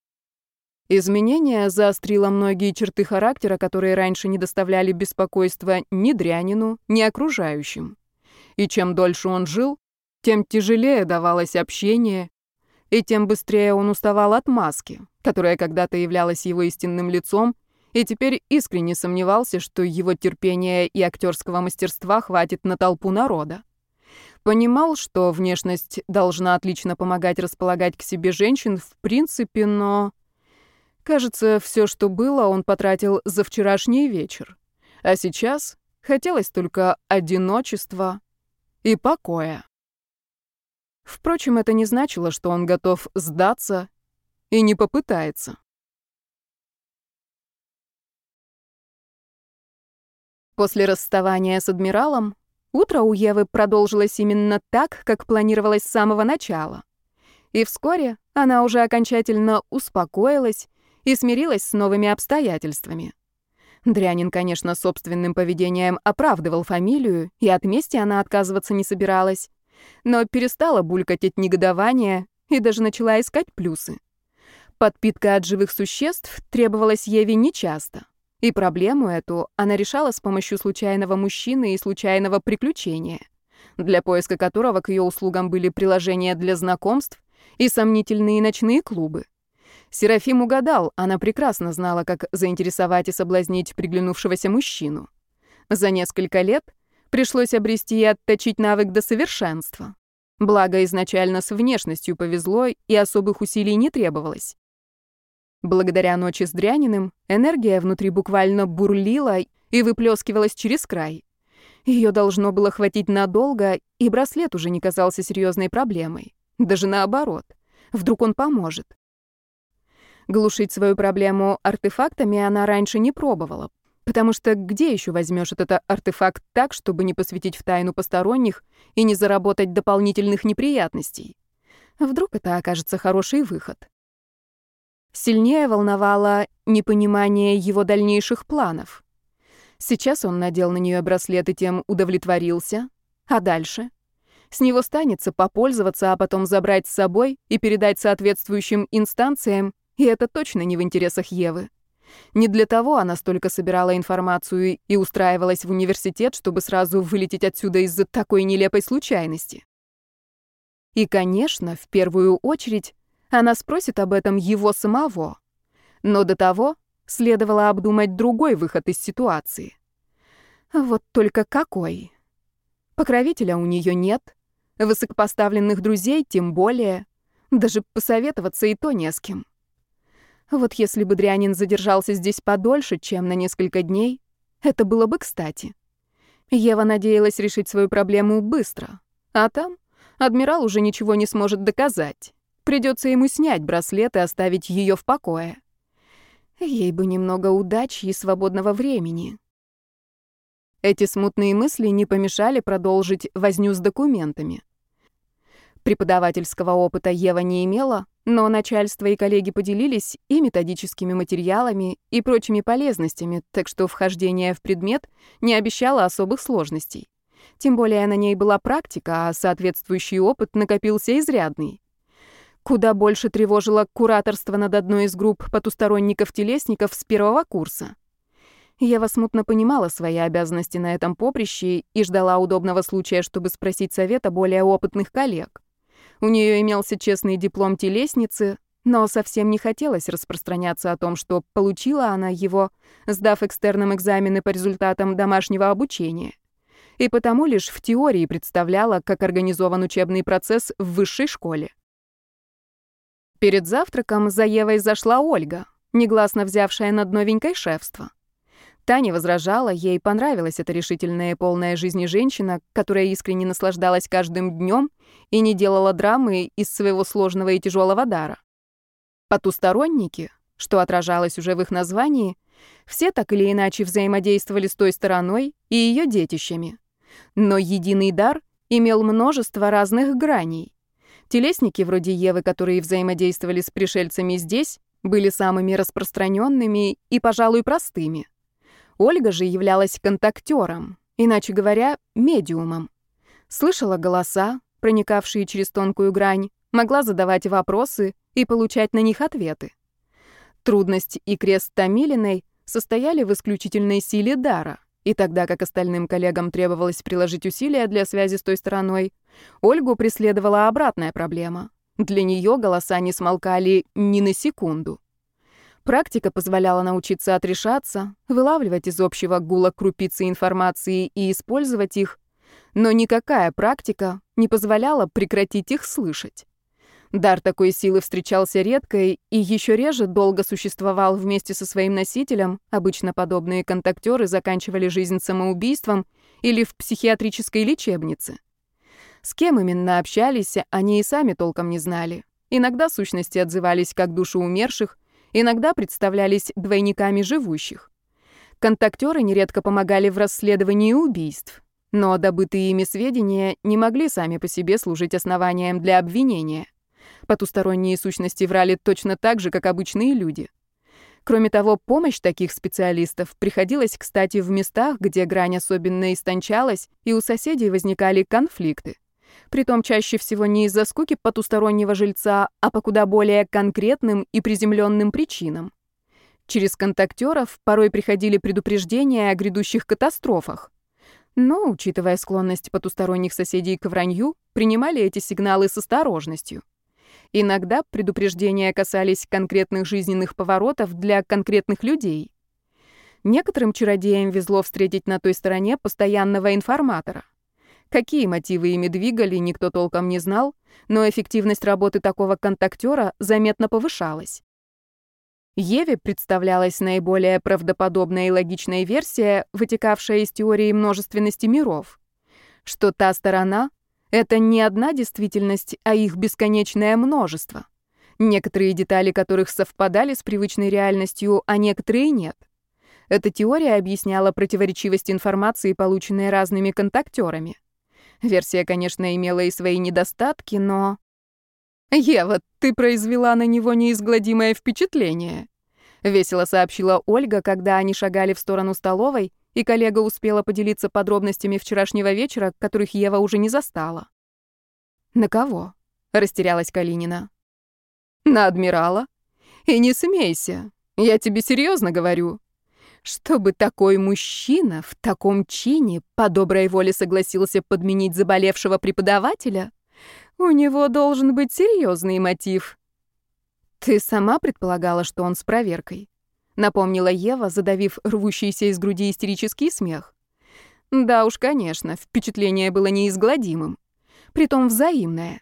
Изменение заострило многие черты характера, которые раньше не доставляли беспокойства ни Дрянину, ни окружающим. И чем дольше он жил, тем тяжелее давалось общение, и тем быстрее он уставал от маски, которая когда-то являлась его истинным лицом, и теперь искренне сомневался, что его терпения и актерского мастерства хватит на толпу народа. Понимал, что внешность должна отлично помогать располагать к себе женщин в принципе, но... Кажется, все, что было, он потратил за вчерашний вечер. А сейчас хотелось только одиночества и покоя. Впрочем, это не значило, что он готов сдаться и не попытается. После расставания с адмиралом утро у Евы продолжилось именно так, как планировалось с самого начала. И вскоре она уже окончательно успокоилась и смирилась с новыми обстоятельствами. Дрянин, конечно, собственным поведением оправдывал фамилию, и от мести она отказываться не собиралась, но перестала булькать от негодования и даже начала искать плюсы. Подпитка от живых существ требовалась Еве нечасто, и проблему эту она решала с помощью случайного мужчины и случайного приключения, для поиска которого к ее услугам были приложения для знакомств и сомнительные ночные клубы. Серафим угадал, она прекрасно знала, как заинтересовать и соблазнить приглянувшегося мужчину. За несколько лет пришлось обрести и отточить навык до совершенства. Благо, изначально с внешностью повезло, и особых усилий не требовалось. Благодаря ночи с Дряниным энергия внутри буквально бурлила и выплескивалась через край. Ее должно было хватить надолго, и браслет уже не казался серьезной проблемой. Даже наоборот. Вдруг он поможет. Глушить свою проблему артефактами она раньше не пробовала, потому что где еще возьмешь этот артефакт так, чтобы не посвятить в тайну посторонних и не заработать дополнительных неприятностей? Вдруг это окажется хороший выход. Сильнее волновало непонимание его дальнейших планов. Сейчас он надел на нее браслет и тем удовлетворился. А дальше? С него станется попользоваться, а потом забрать с собой и передать соответствующим инстанциям, и это точно не в интересах Евы. Не для того она столько собирала информацию и устраивалась в университет, чтобы сразу вылететь отсюда из-за такой нелепой случайности. И, конечно, в первую очередь, она спросит об этом его самого. Но до того следовало обдумать другой выход из ситуации. Вот только какой? Покровителя у нее нет, высокопоставленных друзей тем более, даже посоветоваться и то не с кем. Вот если бы Дрянин задержался здесь подольше, чем на несколько дней, это было бы кстати. Ева надеялась решить свою проблему быстро, а там адмирал уже ничего не сможет доказать. Придется ему снять браслет и оставить ее в покое. Ей бы немного удачи и свободного времени. Эти смутные мысли не помешали продолжить возню с документами. Преподавательского опыта Ева не имела, но начальство и коллеги поделились и методическими материалами, и прочими полезностями, так что вхождение в предмет не обещало особых сложностей. Тем более на ней была практика, а соответствующий опыт накопился изрядный. Куда больше тревожило кураторство над одной из групп потусторонников-телесников с первого курса. Ева смутно понимала свои обязанности на этом поприще и ждала удобного случая, чтобы спросить совета более опытных коллег. У нее имелся честный диплом телесницы, но совсем не хотелось распространяться о том, что получила она его, сдав экстерном экзамены по результатам домашнего обучения. И потому лишь в теории представляла, как организован учебный процесс в высшей школе. Перед завтраком за Евой зашла Ольга, негласно взявшая над новенькой шефство. Та не возражала, ей понравилась эта решительная и полная жизни женщина, которая искренне наслаждалась каждым днем и не делала драмы из своего сложного и тяжелого дара. Потусторонники, что отражалось уже в их названии, все так или иначе взаимодействовали с той стороной и ее детищами. Но единый дар имел множество разных граней. Телесники вроде Евы, которые взаимодействовали с пришельцами здесь, были самыми распространенными и, пожалуй, простыми. Ольга же являлась контактером, иначе говоря, медиумом. Слышала голоса, проникавшие через тонкую грань, могла задавать вопросы и получать на них ответы. Трудность и крест Томилиной состояли в исключительной силе дара, и тогда как остальным коллегам требовалось приложить усилия для связи с той стороной, Ольгу преследовала обратная проблема. Для нее голоса не смолкали ни на секунду. Практика позволяла научиться отрешаться, вылавливать из общего гула крупицы информации и использовать их, но никакая практика не позволяла прекратить их слышать. Дар такой силы встречался редко и еще реже долго существовал вместе со своим носителем. Обычно подобные контактеры заканчивали жизнь самоубийством или в психиатрической лечебнице. С кем именно общались, они и сами толком не знали. Иногда сущности отзывались как души умерших, иногда представлялись двойниками живущих. Контактеры нередко помогали в расследовании убийств, но добытые ими сведения не могли сами по себе служить основанием для обвинения. Потусторонние сущности врали точно так же, как обычные люди. Кроме того, помощь таких специалистов приходилась, кстати, в местах, где грань особенно истончалась, и у соседей возникали конфликты. Притом чаще всего не из-за скуки потустороннего жильца, а по куда более конкретным и приземленным причинам. Через контактеров порой приходили предупреждения о грядущих катастрофах. Но, учитывая склонность потусторонних соседей к вранью, принимали эти сигналы с осторожностью. Иногда предупреждения касались конкретных жизненных поворотов для конкретных людей. Некоторым чародеям везло встретить на той стороне постоянного информатора. Какие мотивы ими двигали, никто толком не знал, но эффективность работы такого контактера заметно повышалась. Еве представлялась наиболее правдоподобная и логичная версия, вытекавшая из теории множественности миров, что та сторона — это не одна действительность, а их бесконечное множество, некоторые детали которых совпадали с привычной реальностью, а некоторые нет. Эта теория объясняла противоречивость информации, полученной разными контактерами. Версия, конечно, имела и свои недостатки, но... «Ева, ты произвела на него неизгладимое впечатление», — весело сообщила Ольга, когда они шагали в сторону столовой, и коллега успела поделиться подробностями вчерашнего вечера, которых Ева уже не застала. «На кого?» — растерялась Калинина. «На адмирала. И не смейся, я тебе серьезно говорю. Чтобы такой мужчина в таком чине по доброй воле согласился подменить заболевшего преподавателя, у него должен быть серьезный мотив». «Ты сама предполагала, что он с проверкой?» — напомнила Ева, задавив рвущийся из груди истерический смех. «Да уж, конечно, впечатление было неизгладимым, притом взаимное.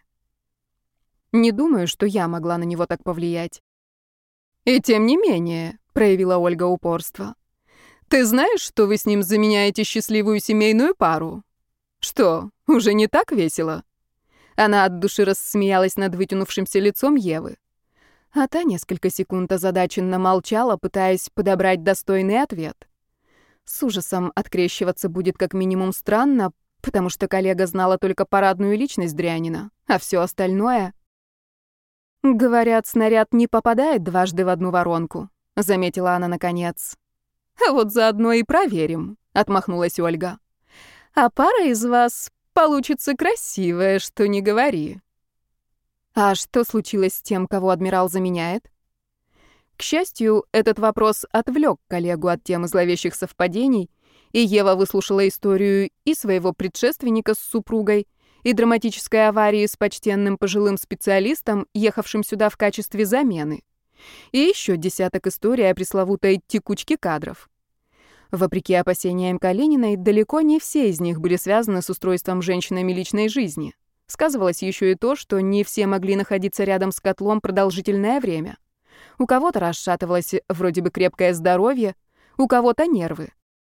Не думаю, что я могла на него так повлиять». «И тем не менее», — проявила Ольга упорство, «ты знаешь, что вы с ним заменяете счастливую семейную пару? Что, уже не так весело?» Она от души рассмеялась над вытянувшимся лицом Евы. А та несколько секунд озадаченно молчала, пытаясь подобрать достойный ответ. С ужасом открещиваться будет как минимум странно, потому что коллега знала только парадную личность дрянина, а все остальное... «Говорят, снаряд не попадает дважды в одну воронку», — заметила она наконец. «А вот заодно и проверим», — отмахнулась Ольга. «А пара из вас получится красивая, что не говори». «А что случилось с тем, кого адмирал заменяет?» К счастью, этот вопрос отвлек коллегу от темы зловещих совпадений, и Ева выслушала историю и своего предшественника с супругой, и драматической аварии с почтенным пожилым специалистом, ехавшим сюда в качестве замены, и еще десяток историй о пресловутой текучке кадров. Вопреки опасениям Калининой, далеко не все из них были связаны с устройством женщинами личной жизни. Сказывалось еще и то, что не все могли находиться рядом с котлом продолжительное время. У кого-то расшатывалось вроде бы крепкое здоровье, у кого-то нервы.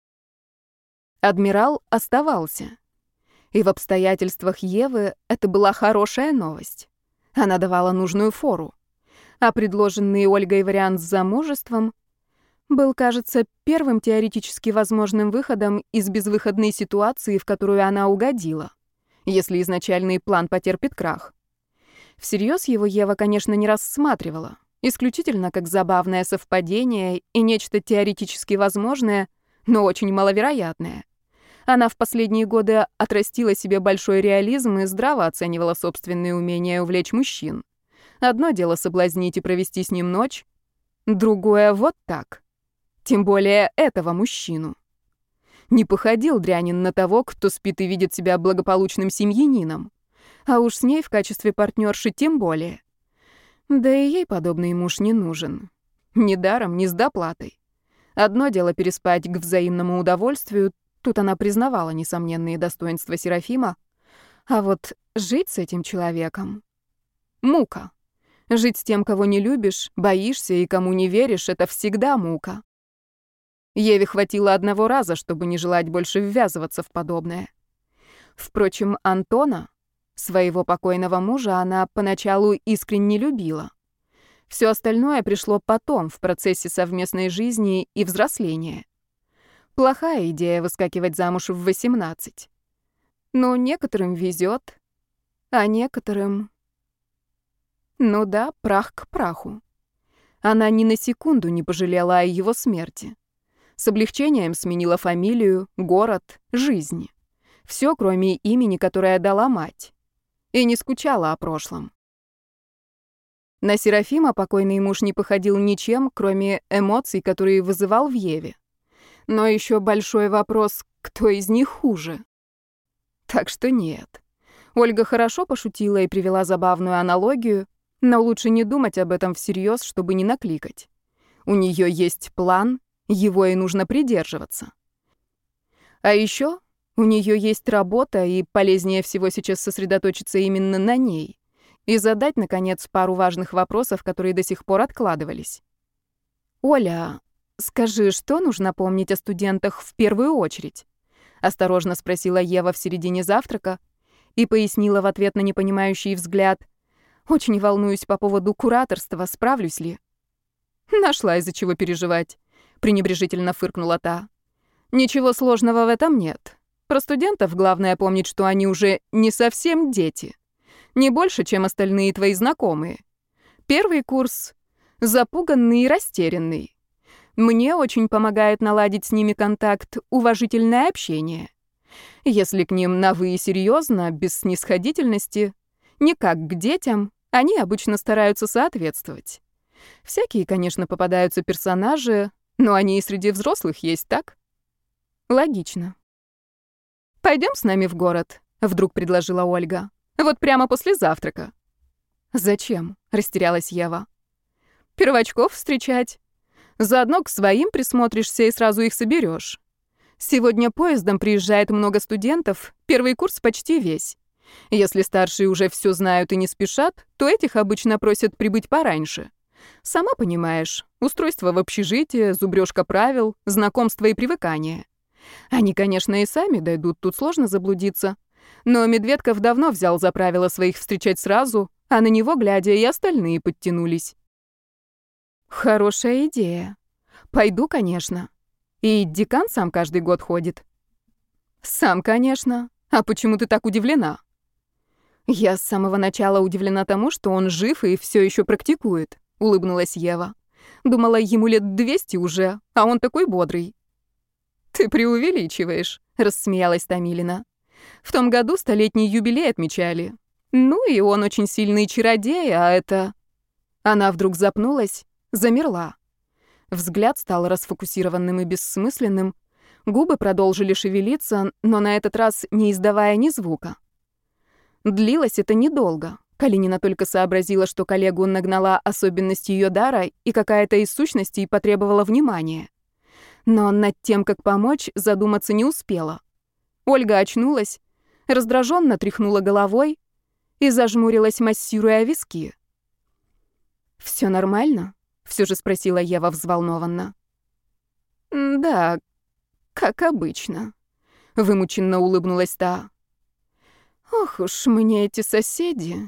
Адмирал оставался. И в обстоятельствах Евы это была хорошая новость. Она давала нужную фору. А предложенный Ольгой вариант с замужеством был, кажется, первым теоретически возможным выходом из безвыходной ситуации, в которую она угодила, если изначальный план потерпит крах. Всерьез его Ева, конечно, не рассматривала, исключительно как забавное совпадение и нечто теоретически возможное, но очень маловероятное. Она в последние годы отрастила себе большой реализм и здраво оценивала собственные умения увлечь мужчин. Одно дело соблазнить и провести с ним ночь, другое — вот так. Тем более этого мужчину. Не походил дрянин на того, кто спит и видит себя благополучным семьянином. А уж с ней в качестве партнерши тем более. Да и ей подобный муж не нужен. Ни даром, ни с доплатой. Одно дело переспать к взаимному удовольствию, тут она признавала несомненные достоинства Серафима, а вот жить с этим человеком — мука. Жить с тем, кого не любишь, боишься и кому не веришь — это всегда мука. Еве хватило одного раза, чтобы не желать больше ввязываться в подобное. Впрочем, Антона, своего покойного мужа, она поначалу искренне любила. Все остальное пришло потом, в процессе совместной жизни и взросления. Плохая идея выскакивать замуж в 18. Но некоторым везет, а некоторым... Ну да, прах к праху. Она ни на секунду не пожалела о его смерти. С облегчением сменила фамилию, город, жизнь. Все, кроме имени, которое дала мать. И не скучала о прошлом. На Серафима покойный муж не походил ничем, кроме эмоций, которые вызывал в Еве. Но еще большой вопрос, кто из них хуже. Так что нет. Ольга хорошо пошутила и привела забавную аналогию, но лучше не думать об этом всерьез, чтобы не накликать. У нее есть план, его и нужно придерживаться. А еще у нее есть работа, и полезнее всего сейчас сосредоточиться именно на ней и задать, наконец, пару важных вопросов, которые до сих пор откладывались. «Оля, скажи, что нужно помнить о студентах в первую очередь?» — осторожно спросила Ева в середине завтрака и пояснила в ответ на непонимающий взгляд. «Очень волнуюсь по поводу кураторства, справлюсь ли?» «Нашла из-за чего переживать», — пренебрежительно фыркнула та. «Ничего сложного в этом нет. Про студентов главное помнить, что они уже не совсем дети. Не больше, чем остальные твои знакомые. Первый курс — запуганный и растерянный. Мне очень помогает наладить с ними контакт, уважительное общение. Если к ним на «вы» и серьезно, без снисходительности, не как к детям, они обычно стараются соответствовать. Всякие, конечно, попадаются персонажи, но они и среди взрослых есть, так? Логично. «Пойдем с нами в город», — вдруг предложила Ольга. «Вот прямо после завтрака». «Зачем?» — растерялась Ева. «Первочков встречать. Заодно к своим присмотришься и сразу их соберешь. Сегодня поездом приезжает много студентов, первый курс почти весь. Если старшие уже все знают и не спешат, то этих обычно просят прибыть пораньше. Сама понимаешь, устройство в общежитие, зубрёжка правил, знакомство и привыкание. Они, конечно, и сами дойдут, тут сложно заблудиться. Но Медведков давно взял за правило своих встречать сразу, а на него, глядя, и остальные подтянулись». «Хорошая идея. Пойду, конечно. И декан сам каждый год ходит». «Сам, конечно. А почему ты так удивлена?» «Я с самого начала удивлена тому, что он жив и все еще практикует», — улыбнулась Ева. «Думала, ему лет 200 уже, а он такой бодрый». «Ты преувеличиваешь», — рассмеялась Томилина. «В том году 100-летний юбилей отмечали. Ну и он очень сильный чародей, а это...» Она вдруг запнулась, замерла. Взгляд стал расфокусированным и бессмысленным. Губы продолжили шевелиться, но на этот раз не издавая ни звука. Длилось это недолго. Калинина только сообразила, что коллегу нагнала особенность ее дара, и какая-то из сущностей потребовала внимания. Но над тем, как помочь, задуматься не успела. Ольга очнулась, раздраженно тряхнула головой и зажмурилась, массируя виски. «Всё нормально?» — всё же спросила Ева взволнованно. «Да, как обычно», — вымученно улыбнулась та. «Ох уж мне эти соседи.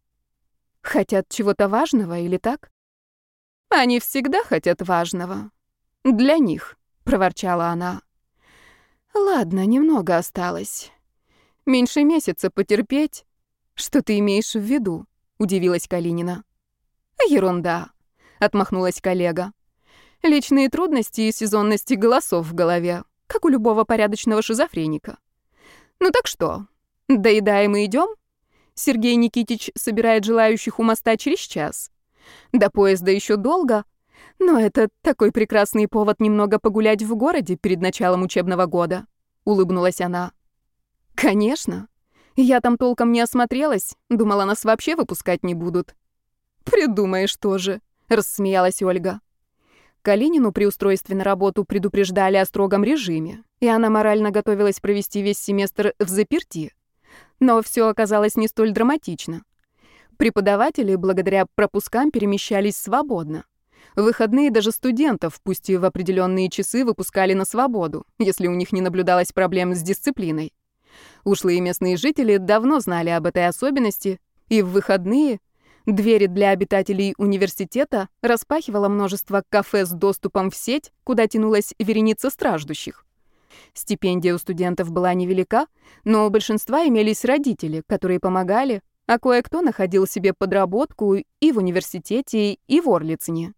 Хотят чего-то важного или так?» «Они всегда хотят важного. Для них», — проворчала она. «Ладно, немного осталось. Меньше месяца потерпеть. Что ты имеешь в виду?» — удивилась Калинина. «Ерунда», — отмахнулась коллега. «Личные трудности и сезонности голосов в голове, как у любого порядочного шизофреника. Ну так что, доедаем и идем? Сергей Никитич собирает желающих у моста через час. До поезда еще долго, но это такой прекрасный повод немного погулять в городе перед началом учебного года», — улыбнулась она. «Конечно. Я там толком не осмотрелась, думала, нас вообще выпускать не будут». «Придумаешь тоже», — рассмеялась Ольга. Калинину при устройстве на работу предупреждали о строгом режиме, и она морально готовилась провести весь семестр взаперти. Но все оказалось не столь драматично. Преподаватели благодаря пропускам перемещались свободно. В выходные даже студентов, пусть и в определенные часы, выпускали на свободу, если у них не наблюдалось проблем с дисциплиной. Ушлые местные жители давно знали об этой особенности, и в выходные двери для обитателей университета распахивало множество кафе с доступом в сеть, куда тянулась вереница страждущих. Стипендия у студентов была невелика, но у большинства имелись родители, которые помогали, а кое-кто находил себе подработку и в университете, и в Орлицыне.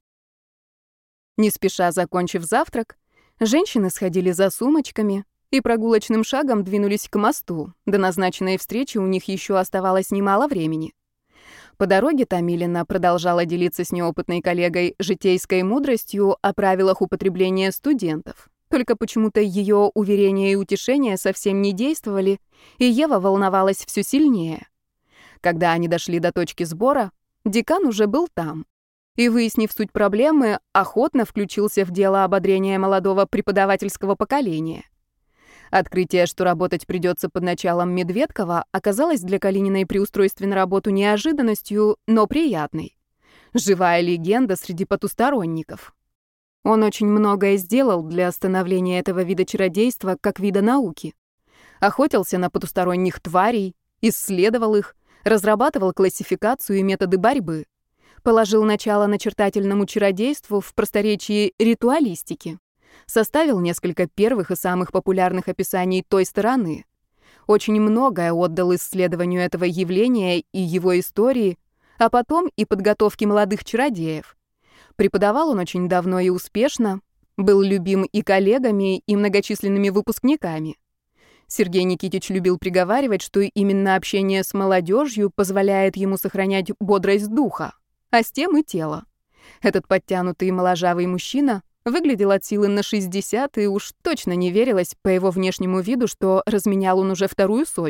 Не спеша закончив завтрак, женщины сходили за сумочками и прогулочным шагом двинулись к мосту. До назначенной встречи у них еще оставалось немало времени. По дороге Томилина продолжала делиться с неопытной коллегой житейской мудростью о правилах употребления студентов. Только почему-то ее уверения и утешения совсем не действовали, и Ева волновалась все сильнее. Когда они дошли до точки сбора, декан уже был там. И, выяснив суть проблемы, охотно включился в дело ободрения молодого преподавательского поколения. Открытие, что работать придется под началом Медведкова, оказалось для Калининой при устройстве на работу неожиданностью, но приятной. Живая легенда среди потусторонников. Он очень многое сделал для становления этого вида чародейства как вида науки. Охотился на потусторонних тварей, исследовал их, разрабатывал классификацию и методы борьбы. Положил начало начертательному чародейству в просторечии ритуалистики. Составил несколько первых и самых популярных описаний той стороны. Очень многое отдал исследованию этого явления и его истории, а потом и подготовке молодых чародеев. Преподавал он очень давно и успешно, был любим и коллегами, и многочисленными выпускниками. Сергей Никитич любил приговаривать, что именно общение с молодежью позволяет ему сохранять бодрость духа, а с тем и тела. Этот подтянутый моложавый мужчина выглядел от силы на 60, и уж точно не верилось по его внешнему виду, что разменял он уже 200.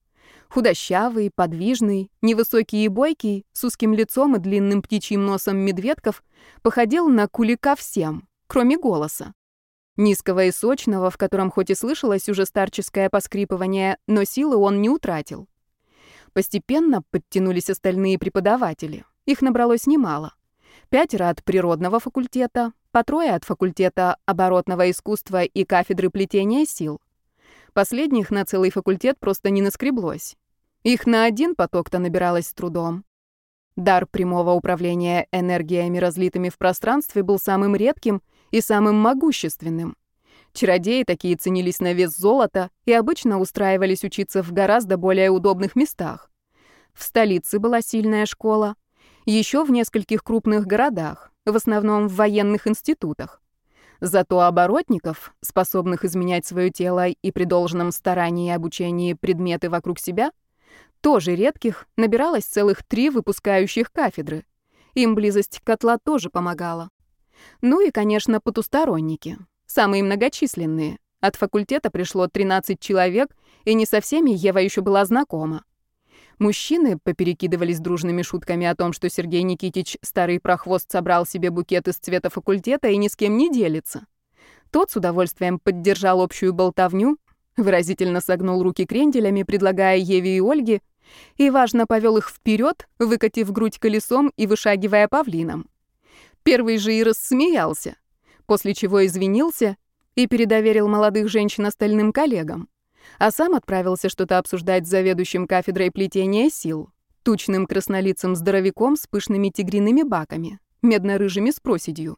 Худощавый, подвижный, невысокий и бойкий, с узким лицом и длинным птичьим носом медведков, походил на Кулика всем, кроме голоса. Низкого и сочного, в котором хоть и слышалось уже старческое поскрипывание, но силы он не утратил. Постепенно подтянулись остальные преподаватели. Их набралось немало. 5 от природного факультета, по 3 от факультета оборотного искусства и кафедры плетения сил. Последних на целый факультет просто не наскреблось. Их на один поток-то набиралось с трудом. Дар прямого управления энергиями, разлитыми в пространстве, был самым редким и самым могущественным. Чародеи такие ценились на вес золота и обычно устраивались учиться в гораздо более удобных местах. В столице была сильная школа, еще в нескольких крупных городах, в основном в военных институтах. Зато оборотников, способных изменять свое тело и при должном старании и обучении предметы вокруг себя, тоже редких, набиралось целых 3 выпускающих кафедры. Им близость котла тоже помогала. Ну и, конечно, потусторонники, самые многочисленные. От факультета пришло 13 человек, и не со всеми Ева еще была знакома. Мужчины поперекидывались дружными шутками о том, что Сергей Никитич, старый прохвост, собрал себе букет из цвета факультета и ни с кем не делится. Тот с удовольствием поддержал общую болтовню, выразительно согнул руки кренделями, предлагая Еве и Ольге, и важно повел их вперед, выкатив грудь колесом и вышагивая павлином. Первый же и рассмеялся, после чего извинился и передоверил молодых женщин остальным коллегам, а сам отправился что-то обсуждать с заведующим кафедрой плетения сил, тучным краснолицым здоровяком с пышными тигриными баками, медно-рыжими с проседью.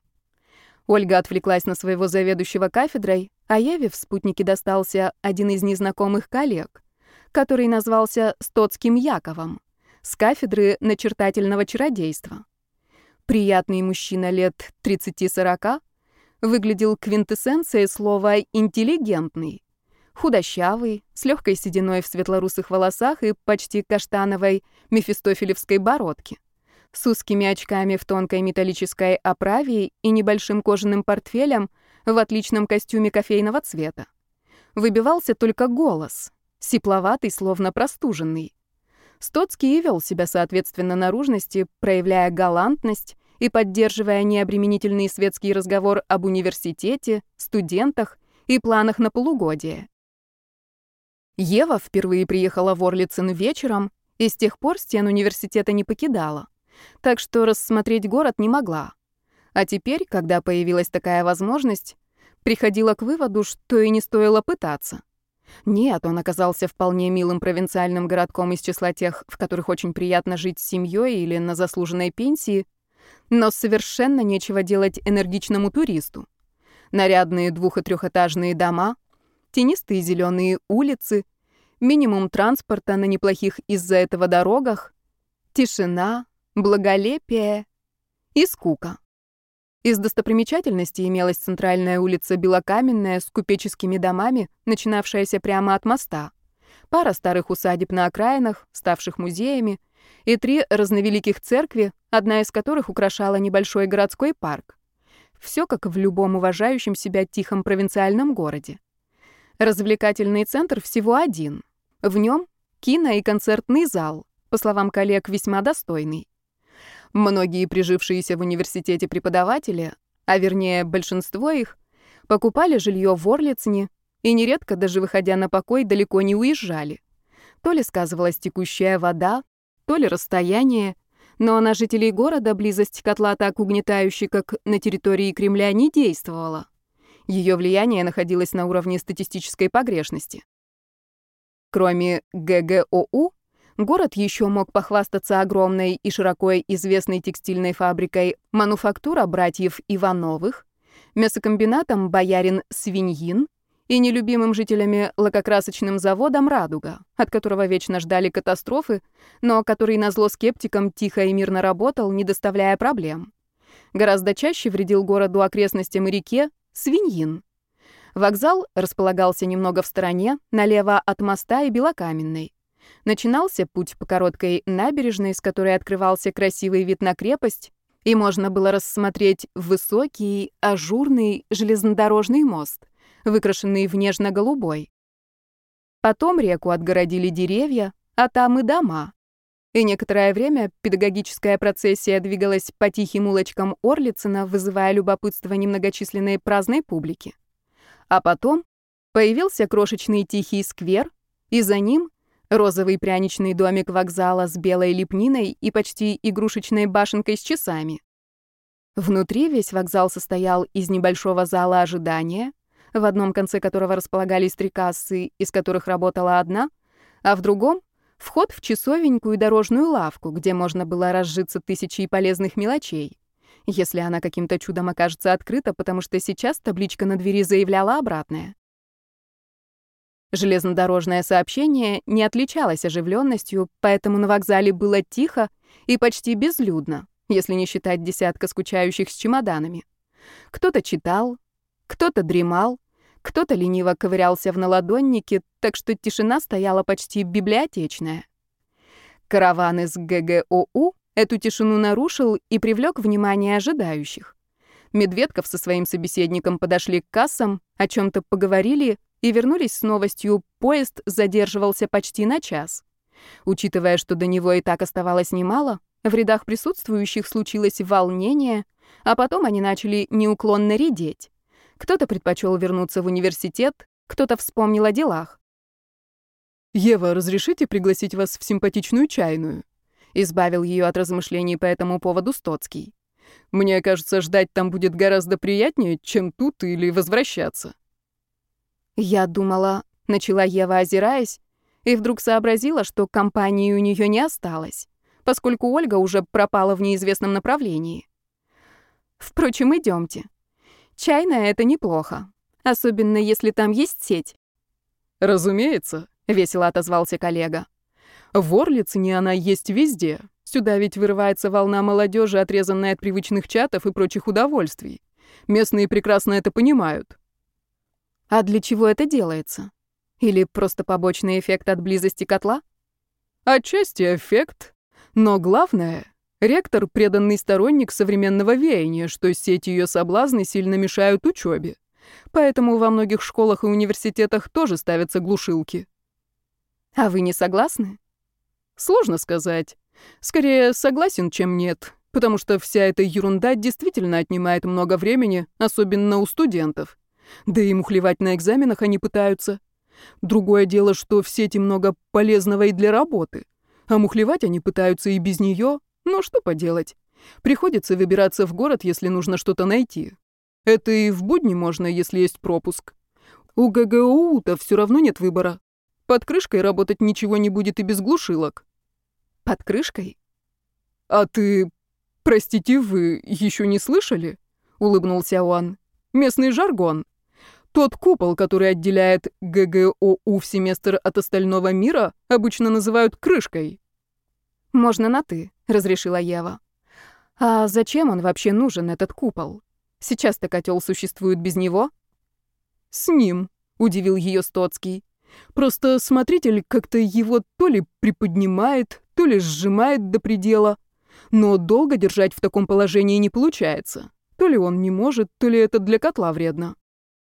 Ольга отвлеклась на своего заведующего кафедрой, а Еве в спутнике достался один из незнакомых коллег, который назвался Стоцким Яковом, с кафедры начертательного чародейства. Приятный мужчина лет 30-40 выглядел квинтэссенцией слова «интеллигентный». Худощавый, с легкой сединой в светлорусых волосах и почти каштановой мефистофелевской бородке, с узкими очками в тонкой металлической оправе и небольшим кожаным портфелем в отличном костюме кофейного цвета. Выбивался только голос, сипловатый, словно простуженный. Стоцкий и вел себя соответственно наружности, проявляя галантность и поддерживая необременительный светский разговор об университете, студентах и планах на полугодие. Ева впервые приехала в Орлицын вечером и с тех пор стен университета не покидала, так что рассмотреть город не могла. А теперь, когда появилась такая возможность, приходила к выводу, что и не стоило пытаться. Нет, он оказался вполне милым провинциальным городком из числа тех, в которых очень приятно жить с семьей или на заслуженной пенсии, но совершенно нечего делать энергичному туристу. Нарядные 2- и 3-этажные дома, тенистые зеленые улицы, минимум транспорта на неплохих из-за этого дорогах, тишина, благолепие и скука. Из достопримечательностей имелась центральная улица Белокаменная с купеческими домами, начинавшаяся прямо от моста, пара старых усадеб на окраинах, ставших музеями, и 3 разновеликих церкви, одна из которых украшала небольшой городской парк. Все как в любом уважающем себя тихом провинциальном городе. Развлекательный центр всего один. В нем кино- и концертный зал, по словам коллег, весьма достойный. Многие прижившиеся в университете преподаватели, а вернее большинство их, покупали жилье в Орлицыне и нередко, даже выходя на покой, далеко не уезжали. То ли сказывалась текущая вода, то ли расстояние, Но на жителей города близость котла так угнетающе, как на территории Кремля, не действовала. Ее влияние находилось на уровне статистической погрешности. Кроме ГГОУ, город еще мог похвастаться огромной и широко известной текстильной фабрикой «Мануфактура братьев Ивановых», мясокомбинатом «Боярин Свиньин» и нелюбимым жителями лакокрасочным заводом «Радуга», от которого вечно ждали катастрофы, но который назло скептикам тихо и мирно работал, не доставляя проблем. Гораздо чаще вредил городу, окрестностям и реке Свиньин. Вокзал располагался немного в стороне, налево от моста и Белокаменной. Начинался путь по короткой набережной, с которой открывался красивый вид на крепость, и можно было рассмотреть высокий, ажурный железнодорожный мост, выкрашенный в нежно-голубой. Потом реку отгородили деревья, а там и дома. И некоторое время педагогическая процессия двигалась по тихим улочкам Орлицына, вызывая любопытство немногочисленной праздной публики. А потом появился крошечный тихий сквер, и за ним розовый пряничный домик вокзала с белой лепниной и почти игрушечной башенкой с часами. Внутри весь вокзал состоял из небольшого зала ожидания, в одном конце которого располагались 3 кассы, из которых работала одна, а в другом — вход в часовенькую дорожную лавку, где можно было разжиться тысячей полезных мелочей, если она каким-то чудом окажется открыта, потому что сейчас табличка на двери заявляла обратное. Железнодорожное сообщение не отличалось оживленностью, поэтому на вокзале было тихо и почти безлюдно, если не считать десятка скучающих с чемоданами. Кто-то читал, кто-то дремал, кто-то лениво ковырялся в наладоннике, так что тишина стояла почти библиотечная. Караван из ГГОУ эту тишину нарушил и привлек внимание ожидающих. Медведков со своим собеседником подошли к кассам, о чем-то поговорили и вернулись с новостью: поезд задерживался почти на час. Учитывая, что до него и так оставалось немало, в рядах присутствующих случилось волнение, а потом они начали неуклонно редеть. Кто-то предпочел вернуться в университет, кто-то вспомнил о делах. «Ева, разрешите пригласить вас в симпатичную чайную?» Избавил ее от размышлений по этому поводу Стоцкий. «Мне кажется, ждать там будет гораздо приятнее, чем тут или возвращаться». «Я думала», — начала Ева, озираясь, и вдруг сообразила, что компании у нее не осталось, поскольку Ольга уже пропала в неизвестном направлении. «Впрочем, идемте. Чайная — это неплохо, особенно если там есть сеть». «Разумеется», — весело отозвался коллега. «В Орлицыне она есть везде. Сюда ведь вырывается волна молодежи, отрезанная от привычных чатов и прочих удовольствий. Местные прекрасно это понимают». «А для чего это делается? Или просто побочный эффект от близости котла?» «Отчасти эффект. Но главное, ректор — преданный сторонник современного веяния, что сеть и ее соблазны сильно мешают учебе. Поэтому во многих школах и университетах тоже ставятся глушилки». «А вы не согласны?» «Сложно сказать. Скорее, согласен, чем нет, потому что вся эта ерунда действительно отнимает много времени, особенно у студентов. Да и мухлевать на экзаменах они пытаются. Другое дело, что в сети много полезного и для работы. А мухлевать они пытаются и без нее. Но что поделать? Приходится выбираться в город, если нужно что-то найти. Это и в будни можно, если есть пропуск. У ГГУ-то все равно нет выбора. Под крышкой работать ничего не будет и без глушилок». «Под крышкой?» «А ты... Простите, вы еще не слышали?» — улыбнулся он. «Местный жаргон. Тот купол, который отделяет ГГОУ в семестр от остального мира, обычно называют крышкой». «Можно на «ты», — разрешила Ева. «А зачем он вообще нужен, этот купол? Сейчас-то котел существует без него?» «С ним», — удивил ее Стоцкий. «Просто смотритель как-то его то ли приподнимает, то ли сжимает до предела. Но долго держать в таком положении не получается. То ли он не может, то ли это для котла вредно».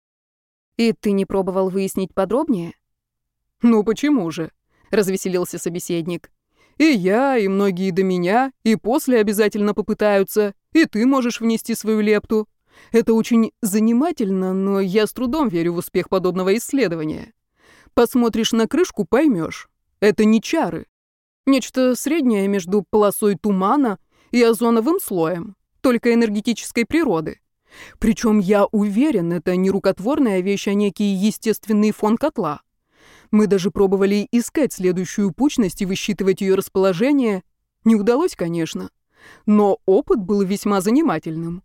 «И ты не пробовал выяснить подробнее?» «Ну почему же?» — развеселился собеседник. «И я, и многие до меня, и после обязательно попытаются, и ты можешь внести свою лепту. Это очень занимательно, но я с трудом верю в успех подобного исследования. Посмотришь на крышку — поймешь. Это не чары. Нечто среднее между полосой тумана и озоновым слоем, только энергетической природы. Причем я уверен, это не рукотворная вещь, а некий естественный фон котла. Мы даже пробовали искать следующую пучность и высчитывать ее расположение. Не удалось, конечно, но опыт был весьма занимательным.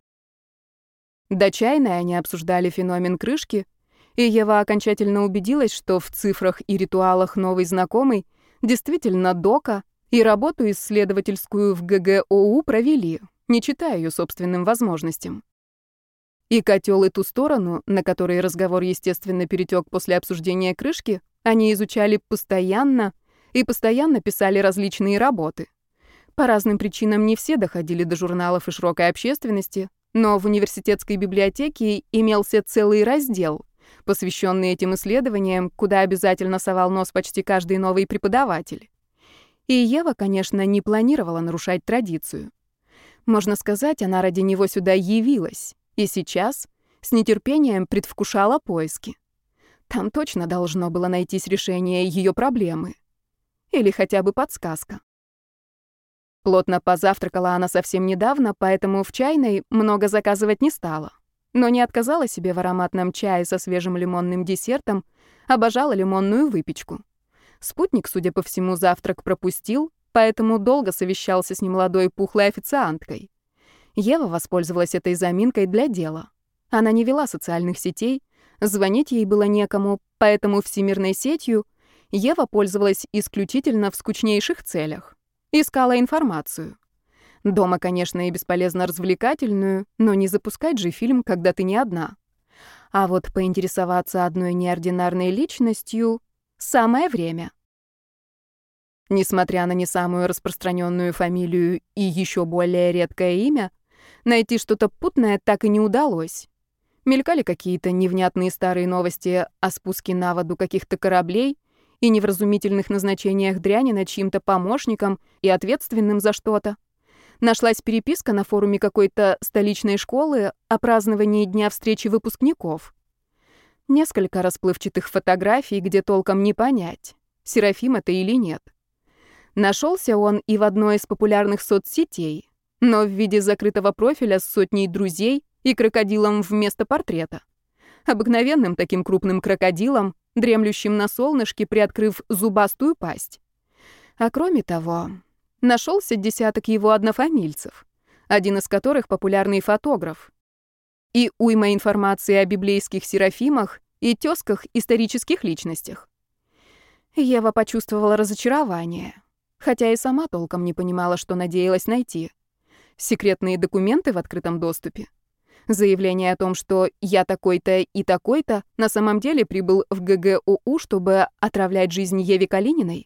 До чайной они обсуждали феномен крышки, и Ева окончательно убедилась, что в цифрах и ритуалах новой знакомой действительно дока и работу исследовательскую в ГГОУ провели, не читая ее собственным возможностям. И котел, и ту сторону, на которой разговор, естественно, перетек после обсуждения крышки, они изучали постоянно и постоянно писали различные работы. По разным причинам не все доходили до журналов и широкой общественности, но в университетской библиотеке имелся целый раздел, посвященный этим исследованиям, куда обязательно совал нос почти каждый новый преподаватель. И Ева, конечно, не планировала нарушать традицию. Можно сказать, она ради него сюда явилась, и сейчас с нетерпением предвкушала поиски. Там точно должно было найтись решение ее проблемы. Или хотя бы подсказка. Плотно позавтракала она совсем недавно, поэтому в чайной много заказывать не стала. Но не отказала себе в ароматном чае со свежим лимонным десертом, обожала лимонную выпечку. Спутник, судя по всему, завтрак пропустил, поэтому долго совещался с немолодой пухлой официанткой. Ева воспользовалась этой заминкой для дела. Она не вела социальных сетей, звонить ей было некому, поэтому всемирной сетью Ева пользовалась исключительно в скучнейших целях. Искала информацию. Дома, конечно, и бесполезно развлекательную, но не запускать же фильм, когда ты не одна. А вот поинтересоваться одной неординарной личностью — самое время. Несмотря на не самую распространенную фамилию и еще более редкое имя, найти что-то путное так и не удалось. Мелькали какие-то невнятные старые новости о спуске на воду каких-то кораблей и невразумительных назначениях дряни над чьим-то помощником и ответственным за что-то. Нашлась переписка на форуме какой-то столичной школы о праздновании дня встречи выпускников. Несколько расплывчатых фотографий, где толком не понять, Серафим это или нет. Нашелся он и в одной из популярных соцсетей, но в виде закрытого профиля с сотней друзей и крокодилом вместо портрета. Обыкновенным таким крупным крокодилом, дремлющим на солнышке, приоткрыв зубастую пасть. А кроме того, нашелся десяток его однофамильцев, один из которых популярный фотограф. И уйма информации о библейских серафимах и тёзках исторических личностях. Ева почувствовала разочарование, хотя и сама толком не понимала, что надеялась найти. Секретные документы в открытом доступе. Заявление о том, что я такой-то и такой-то на самом деле прибыл в ГГУ, чтобы отравлять жизнь Еве Калининой.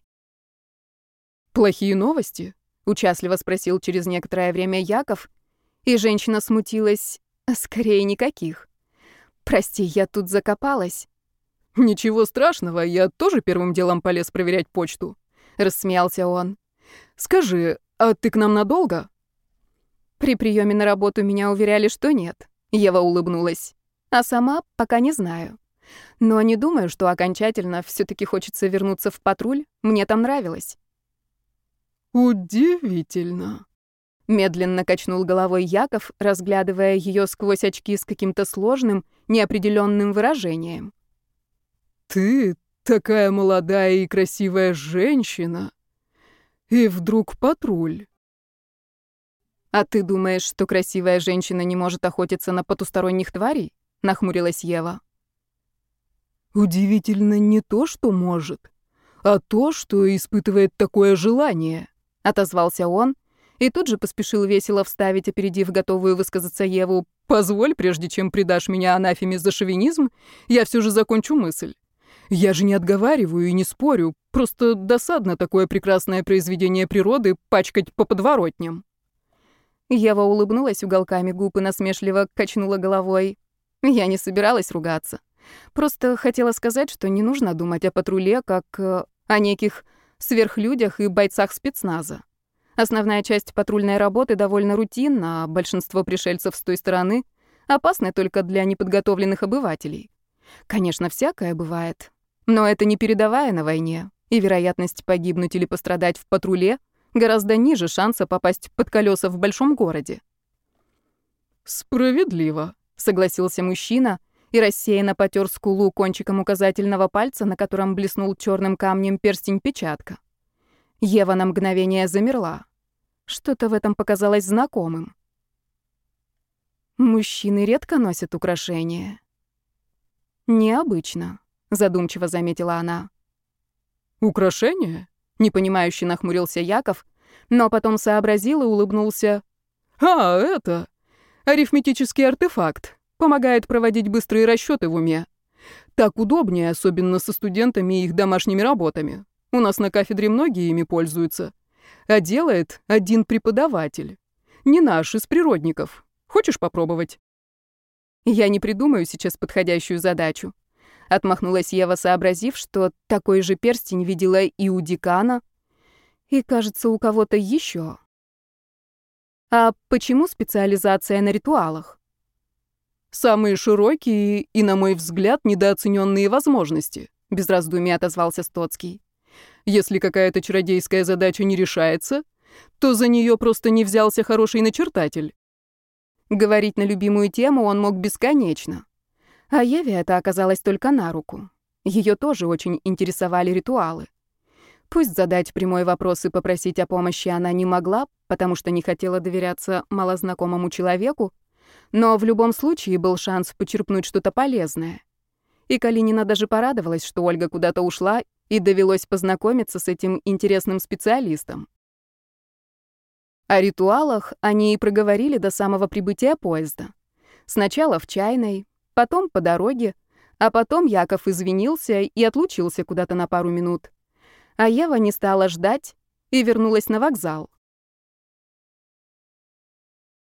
«Плохие новости?» — участливо спросил через некоторое время Яков, и женщина смутилась. Скорее, никаких. «Прости, я тут закопалась». «Ничего страшного, я тоже первым делом полез проверять почту», — рассмеялся он. «Скажи, а ты к нам надолго?» При приеме на работу меня уверяли, что нет. Ева улыбнулась. А сама пока не знаю. Но не думаю, что окончательно все-таки хочется вернуться в патруль. Мне там нравилось. «Удивительно», — медленно качнул головой Яков, разглядывая ее сквозь очки с каким-то сложным, неопределенным выражением. «Ты такая молодая и красивая женщина, и вдруг патруль». «А ты думаешь, что красивая женщина не может охотиться на потусторонних тварей?» — нахмурилась Ева. «Удивительно не то, что может, а то, что испытывает такое желание», — отозвался он, и тут же поспешил весело вставить, опередив готовую высказаться Еву: «Позволь, прежде чем предашь меня анафеме за шовинизм, я все же закончу мысль. Я же не отговариваю и не спорю, просто досадно такое прекрасное произведение природы пачкать по подворотням». Ева улыбнулась уголками губ и насмешливо качнула головой. Я не собиралась ругаться. Просто хотела сказать, что не нужно думать о патруле как о неких сверхлюдях и бойцах спецназа. Основная часть патрульной работы довольно рутинна, а большинство пришельцев с той стороны опасны только для неподготовленных обывателей. Конечно, всякое бывает, но это не передовая на войне, и вероятность погибнуть или пострадать в патруле Гораздо ниже шанса попасть под колеса в большом городе. «Справедливо», — согласился мужчина и рассеянно потер скулу кончиком указательного пальца, на котором блеснул черным камнем перстень-печатка. Ева на мгновение замерла. Что-то в этом показалось знакомым. Мужчины редко носят украшения. Необычно, задумчиво заметила она. «Украшения?» — непонимающе нахмурился Яков, но потом сообразил и улыбнулся. «А, это... арифметический артефакт. Помогает проводить быстрые расчеты в уме. Так удобнее, особенно со студентами и их домашними работами. У нас на кафедре многие ими пользуются. А делает один преподаватель. Не наш, из природников. Хочешь попробовать?» «Я не придумаю сейчас подходящую задачу», — отмахнулась Ева, сообразив, что такой же перстень видела и у декана, и, кажется, у кого-то еще. «А почему специализация на ритуалах?» «Самые широкие и, на мой взгляд, недооцененные возможности», — без раздумий отозвался Стоцкий. «Если какая-то чародейская задача не решается, то за нее просто не взялся хороший начертатель». Говорить на любимую тему он мог бесконечно. А Еве это оказалось только на руку. Ее тоже очень интересовали ритуалы. Пусть задать прямой вопрос и попросить о помощи она не могла, потому что не хотела доверяться малознакомому человеку, но в любом случае был шанс почерпнуть что-то полезное. И Калинина даже порадовалась, что Ольга куда-то ушла, и довелось познакомиться с этим интересным специалистом. О ритуалах они и проговорили до самого прибытия поезда. Сначала в чайной, потом по дороге, а потом Яков извинился и отлучился куда-то на пару минут. А Ева не стала ждать и вернулась на вокзал.